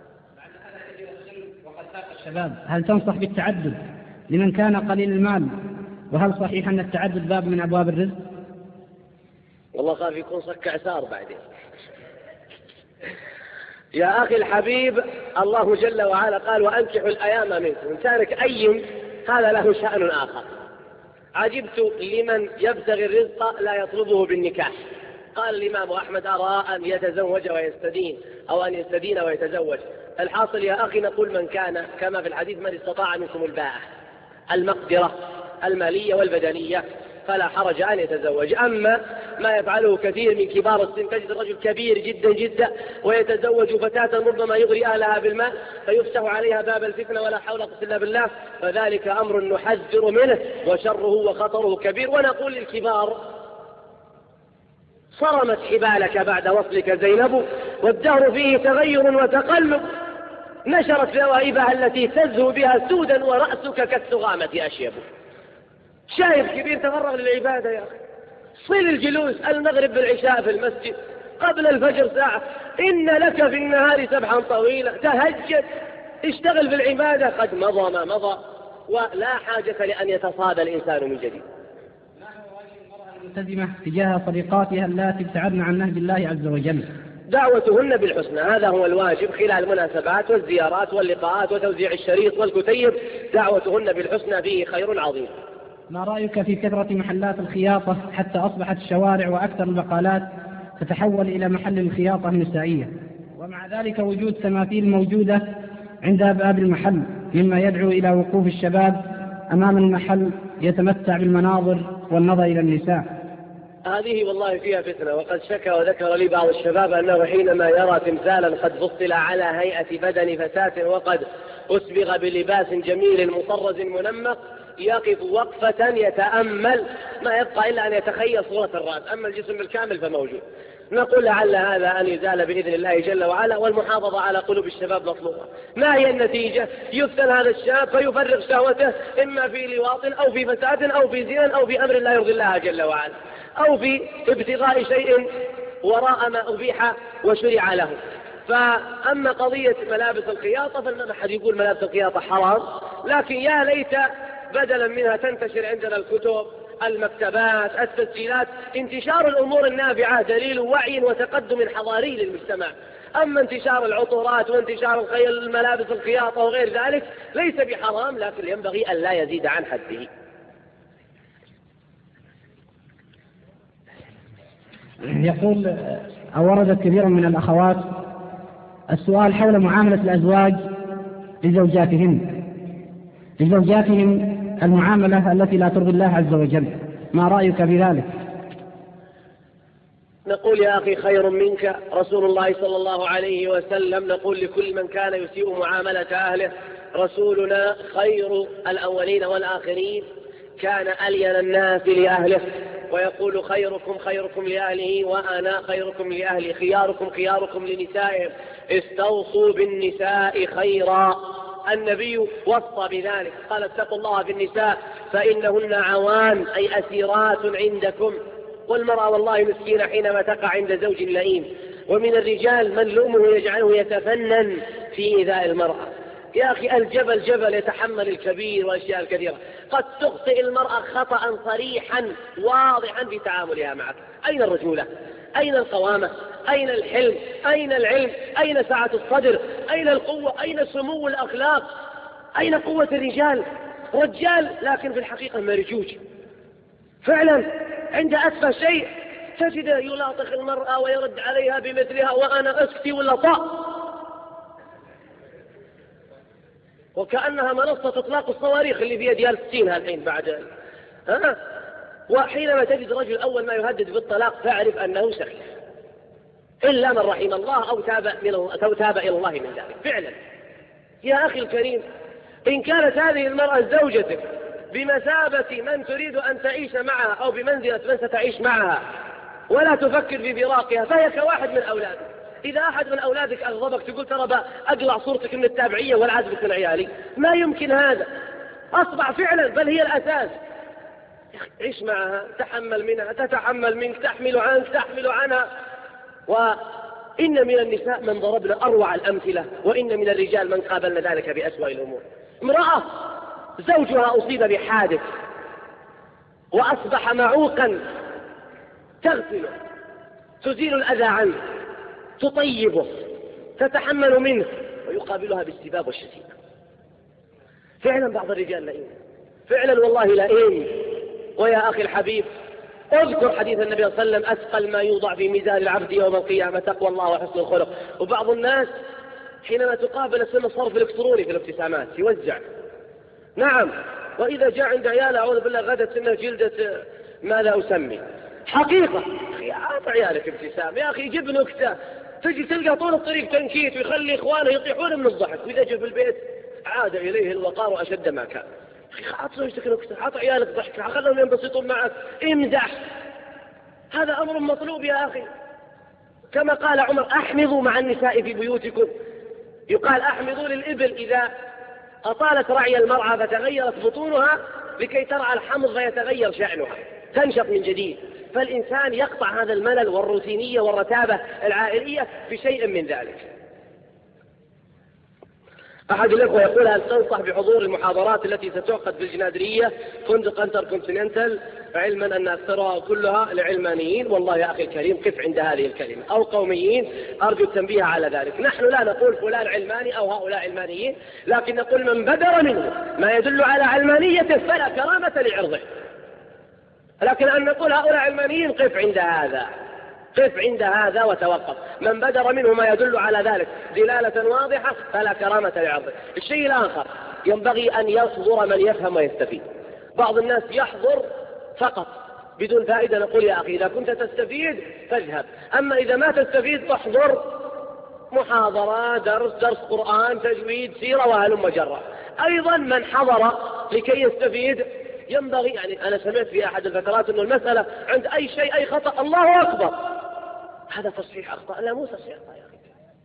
الشباب، هل تنصح بالتعدد لمن كان قليل المال؟ وهل صحيح أن التعدد باب من أبواب الرزق؟ والله خاف يكون صك عسار بعدين. يا أخي الحبيب، الله جل وعلا قال: وأنكحوا الأيام منكم. إن كانك أيم هذا له شأن آخر. عجبت لمن يبتغي الرزق لا يطلبه بالنكاح. قال الإمام أحمد: أرى أن يتزوج ويستدين، أو أن يستدين ويتزوج. الحاصل يا أخي، نقول من كان كما في الحديث: من استطاع منكم الباءة، المقدرة المالية والبدنية، فلا حرج أن يتزوج. أما ما يفعله كثير من كبار السن، تجد الرجل كبير جدا جدا ويتزوج فتاة ربما يغري أهلها بالماء فيفتح عليها باب الفتنة، ولا حول ولا قوة إلا بالله، فذلك أمر نحذر منه، وشره وخطره كبير. ونقول للكبار: صرمت حبالك بعد وصلك زينب، والدهر فيه تغير وتقلب، نشرت ذوائبها التي تزهو بها سودا، ورأسك كالثغامة أشيب. شايف كبير تفرغ للعبادة يا أخي، صل الجلوس المغرب بالعشاء في المسجد قبل الفجر ساعة، إن لك في النهار سبحا طويلة، تهجد، اشتغل في العبادة، قد مضى ما مضى، ولا حاجة لأن يتصاد الإنسان من جديد. ما هو واجب المرأة الملتزمة تجاه صديقاتها اللاتي ابتعدن عن نهج الله عز وجل؟ دعوتهن بالحسنى، هذا هو الواجب خلال المناسبات والزيارات واللقاءات وتوزيع الشريط والكتيب، دعوتهن بالحسنى فيه خير عظيم. ما رأيك في كثرة محلات الخياطة حتى أصبحت الشوارع وأكثر البقالات تتحول إلى محل الخياطة النسائية، ومع ذلك وجود تماثيل موجودة عند باب المحل، مما يدعو إلى وقوف الشباب أمام المحل يتمتع بالمناظر والنظر إلى النساء؟ هذه والله فيها فتنة، وقد شكى وذكر لي بعض الشباب أنه حينما يرى تمثالا قد فصل على هيئة بدن فتاة وقد أسبغ بلباس جميل مطرز منمق، يقف وقفة يتأمل، ما يبقى إلا أن يتخيل صورة الرأس، أما الجسم بالكامل فموجود. نقول لعل هذا أن يزال بإذن الله جل وعلا، والمحافظة على قلوب الشباب مطلوبة. ما هي النتيجة؟ يفتن هذا الشاب فيفرغ شهوته إما في لواط أو في فساد أو في زنا أو في أمر لا يرضي الله جل وعلا، أو في ابتغاء شيء وراء ما أبيح وشرع له. فأما قضية ملابس الخياطة فما أحد يقول ملابس الخياطة حرام، لكن يا ليت بدلا منها تنتشر عندنا الكتب، المكتبات، التسجيلات. انتشار الأمور النافعة دليل وعي وتقدم حضاري للمجتمع. أما انتشار العطورات وانتشار الملابس الخياطة وغير ذلك ليس بحرام، لكن ينبغي أن لا يزيد عن حده. يقول أو وردت كثيرا من الأخوات السؤال حول معاملة الأزواج لزوجاتهم المعاملة التي لا ترضي الله عز وجل، ما رأيك في ذلك؟ نقول يا أخي: خير منك رسول الله صلى الله عليه وسلم. نقول لكل من كان يسيء معاملة أهله: رسولنا خير الأولين والآخرين، كان ألين الناس لأهله، ويقول: خيركم خيركم لأهله وأنا خيركم لأهلي، خياركم خياركم لنسائهم، استوصوا بالنساء خيرا. النبي وصى بذلك، قال: اتقوا الله في النساء فإنهن عوان، أي أسيرات عندكم. والمرأة والله مسكينة حينما تقع عند زوج لئيم. ومن الرجال من لؤمه يجعله يتفنن في إيذاء المرأة. يا أخي الجبل جبل يتحمل الكبير والأشياء الكثيرة، قد تخطئ المرأة خطأ صريحا واضحا في تعاملها معك. أين الرجولة؟ أين القوامة؟ أين الحلم؟ أين العلم؟ أين سعة الصدر؟ أين القوة؟ أين سمو الأخلاق؟ أين قوة الرجال؟ رجال لكن في الحقيقة مرجوج، فعلا عند أتفه شيء تجده يلاطخ المرأة ويرد عليها بمثلها وأنا أسكتي ولا طاء، وكأنها منصة إطلاق الصواريخ اللي في ديال السين الحين بعد وحينما تجد رجل أول ما يهدد بالطلاق فاعرف أنه سخيف، إلا من رحم الله أو تاب إلى الله من ذلك. فعلا يا أخي الكريم، إن كانت هذه المرأة زوجتك بمثابة من تريد أن تعيش معها أو بمنزلة من ستعيش معها ولا تفكر في فراقها، فهي كواحد من أولادك. إذا أحد من أولادك أغضبك تقول ترى أقلع صورتك من التابعية والعزبك من عيالي، ما يمكن هذا، أصبح فعلا بل هي الأساس. عيش معها، تحمل منها، تتحمل منك، تحمل عنك، تحمل عنها. وإن من النساء من ضربنا أروع الأمثلة، وإن من الرجال من قابلنا ذلك بأسوأ الأمور. امرأة زوجها أصيب بحادث وأصبح معوقا، تغسله، تزيل الأذى عنه، تطيبه، تتحمل منه، ويقابلها بالسباب والشتيمة. فعلا بعض الرجال لئيم، فعلا والله لئيم. ويا أخي الحبيب، اذكر حديث النبي صلى الله عليه وسلم: أثقل ما يوضع في ميزان العبد يوم القيامة تقوى الله وحسن الخلق. وبعض الناس حينما تقابل اسم الصرف الإلكتروني في الابتسامات يوزع، نعم، وإذا جاء عند عياله أعوذ بالله غدت سنه جلدة ماذا أسمي، حقيقة أخي أعطى عيالك ابتسام، يا أخي جيب نكتة، تجي تلقى طول الطريق تنكيت ويخلي إخوانه يطيحون من الضحك، وإذا جاء في البيت عاد إليه الوقار أشد ما كان. أخي أعط زوجتك نكتة، أعط عيالك ضحكة، خلهم ينبسطون معك، امزح، هذا أمر مطلوب يا أخي. كما قال عمر: أحمضوا مع النساء في بيوتكم. يقال أحمضوا للإبل إذا أطالت رعي المرعى فتغيرت بطونها لكي ترعى الحمض فيتغير شأنها، تنشط من جديد. فالإنسان يقطع هذا الملل والروتينية والرتابة العائلية بشيء من ذلك. أحد الأخوة يقول: هل تنصح بحضور المحاضرات التي ستعقد في الجنادرية فندق انتركونتيننتال، علما أن أكثرها كلها لعلمانيين؟ والله يا أخي الكريم قف عند هذه الكلمة، أو قوميين، أرجو التنبيه على ذلك. نحن لا نقول فلان علماني أو هؤلاء علمانيين، لكن نقول من بدر منه ما يدل على علمانيته فلا كرامة لعرضه. لكن أن نقول هؤلاء علمانيين، قف عند هذا، قف عند هذا وتوقف. من بدر منه ما يدل على ذلك دلالة واضحة فلا كرامة لعرضه. الشيء الآخر، ينبغي أن يحضر من يفهم ويستفيد. بعض الناس يحضر فقط بدون فائدة. نقول يا أخي إذا كنت تستفيد فاذهب، أما إذا ما تستفيد فاحضر محاضرة، درس قرآن، تجويد، سيرة، وهلم جرة. أيضا من حضر لكي يستفيد ينبغي، يعني أنا سمعت في أحد الفترات أن المسألة عند أي شيء أي خطأ الله أكبر، هذا تصحيح أخطاء. لا، مو تصحيح أخطاء يا أخي.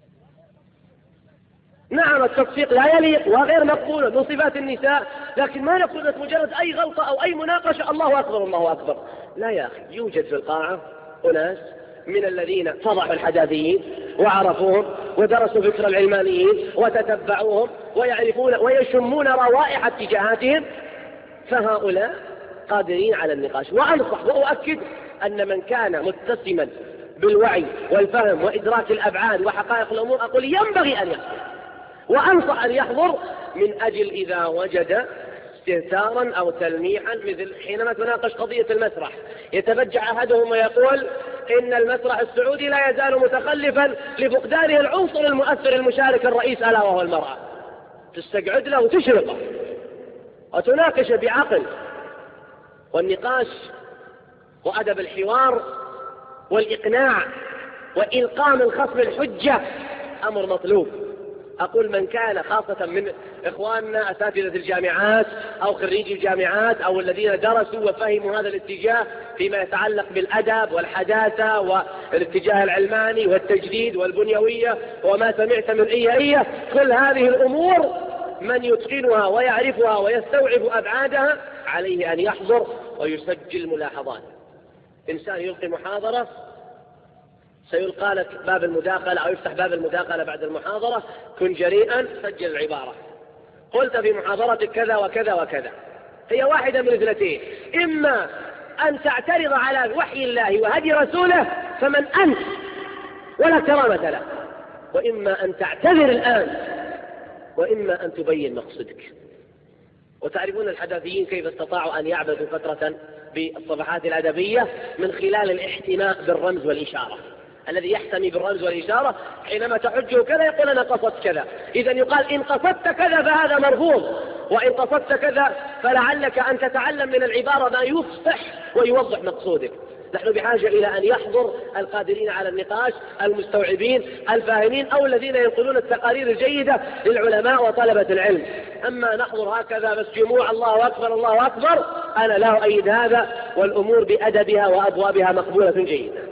نعم التصفيق لا يليق وغير مقبول من صفات النساء، لكن ما نقول لك مجرد أي غلطة أو أي مناقشة الله أكبر الله أكبر. لا يا أخي، يوجد في القاعة أناس من الذين فضحوا الحداثيين وعرفوهم ودرسوا فكر العلمانيين وتتبعوهم ويعرفون ويشمون روائح اتجاهاتهم، فهؤلاء قادرين على النقاش. وأنصح وأؤكد أن من كان متسما بالوعي والفهم وإدراك الأبعاد وحقائق الأمور أقول ينبغي أن يحضر، وأنصح أن يحضر من أجل إذا وجد استهتارا أو تلميحا، مثل حينما تناقش قضية المسرح يتبجع أحدهم ويقول إن المسرح السعودي لا يزال متخلفا لفقدانه العنصر المؤثر المشارك الرئيس ألا وهو المرأة. تستقعد له وتشرقه وتناقش بعقل، والنقاش وأدب الحوار والإقناع وإلقاء من خصم الحجة أمر مطلوب. أقول من كان خاصة من إخواننا أساتذة الجامعات أو خريجي الجامعات أو الذين درسوا وفهموا هذا الاتجاه فيما يتعلق بالأدب والحداثة والاتجاه العلماني والتجديد والبنيوية وما سمعت من إيه كل هذه الأمور، من يتقنها ويعرفها ويستوعب أبعادها عليه أن يحضر ويسجل ملاحظات. إنسان يلقي محاضرة سيلقى لك باب المداخلة أو يفتح باب المداخلة بعد المحاضرة، كن جريئا، سجل العبارة، قلت في محاضرتك كذا وكذا وكذا. هي واحدة من اثنتين: إما أن تعترض على وحي الله وهدي رسوله فمن أنت ولا كرامة له، وإما أن تعتذر الآن، وإما أن تبين مقصدك. وتعرفون الحداثيين كيف استطاعوا أن يعبثوا فترة بالصفحات الأدبية من خلال الاحتماء بالرمز والإشارة. الذي يحتمي بالرمز والإشارة حينما تحجه كذا يقول أنا قصدت كذا، إذن يقال إن قصدت كذا فهذا مرفوض، وإن قصدت كذا فلعلك أن تتعلم من العبارة ما يفصح ويوضح مقصودك. نحن بحاجة إلى أن يحضر القادرين على النقاش، المستوعبين، الفاهمين، أو الذين ينقلون التقارير الجيدة للعلماء وطلبة العلم. أما نحضر هكذا بس جموع الله أكبر الله أكبر، أنا لا أؤيد هذا، والأمور بأدبها وأبوابها مقبولة جيدة.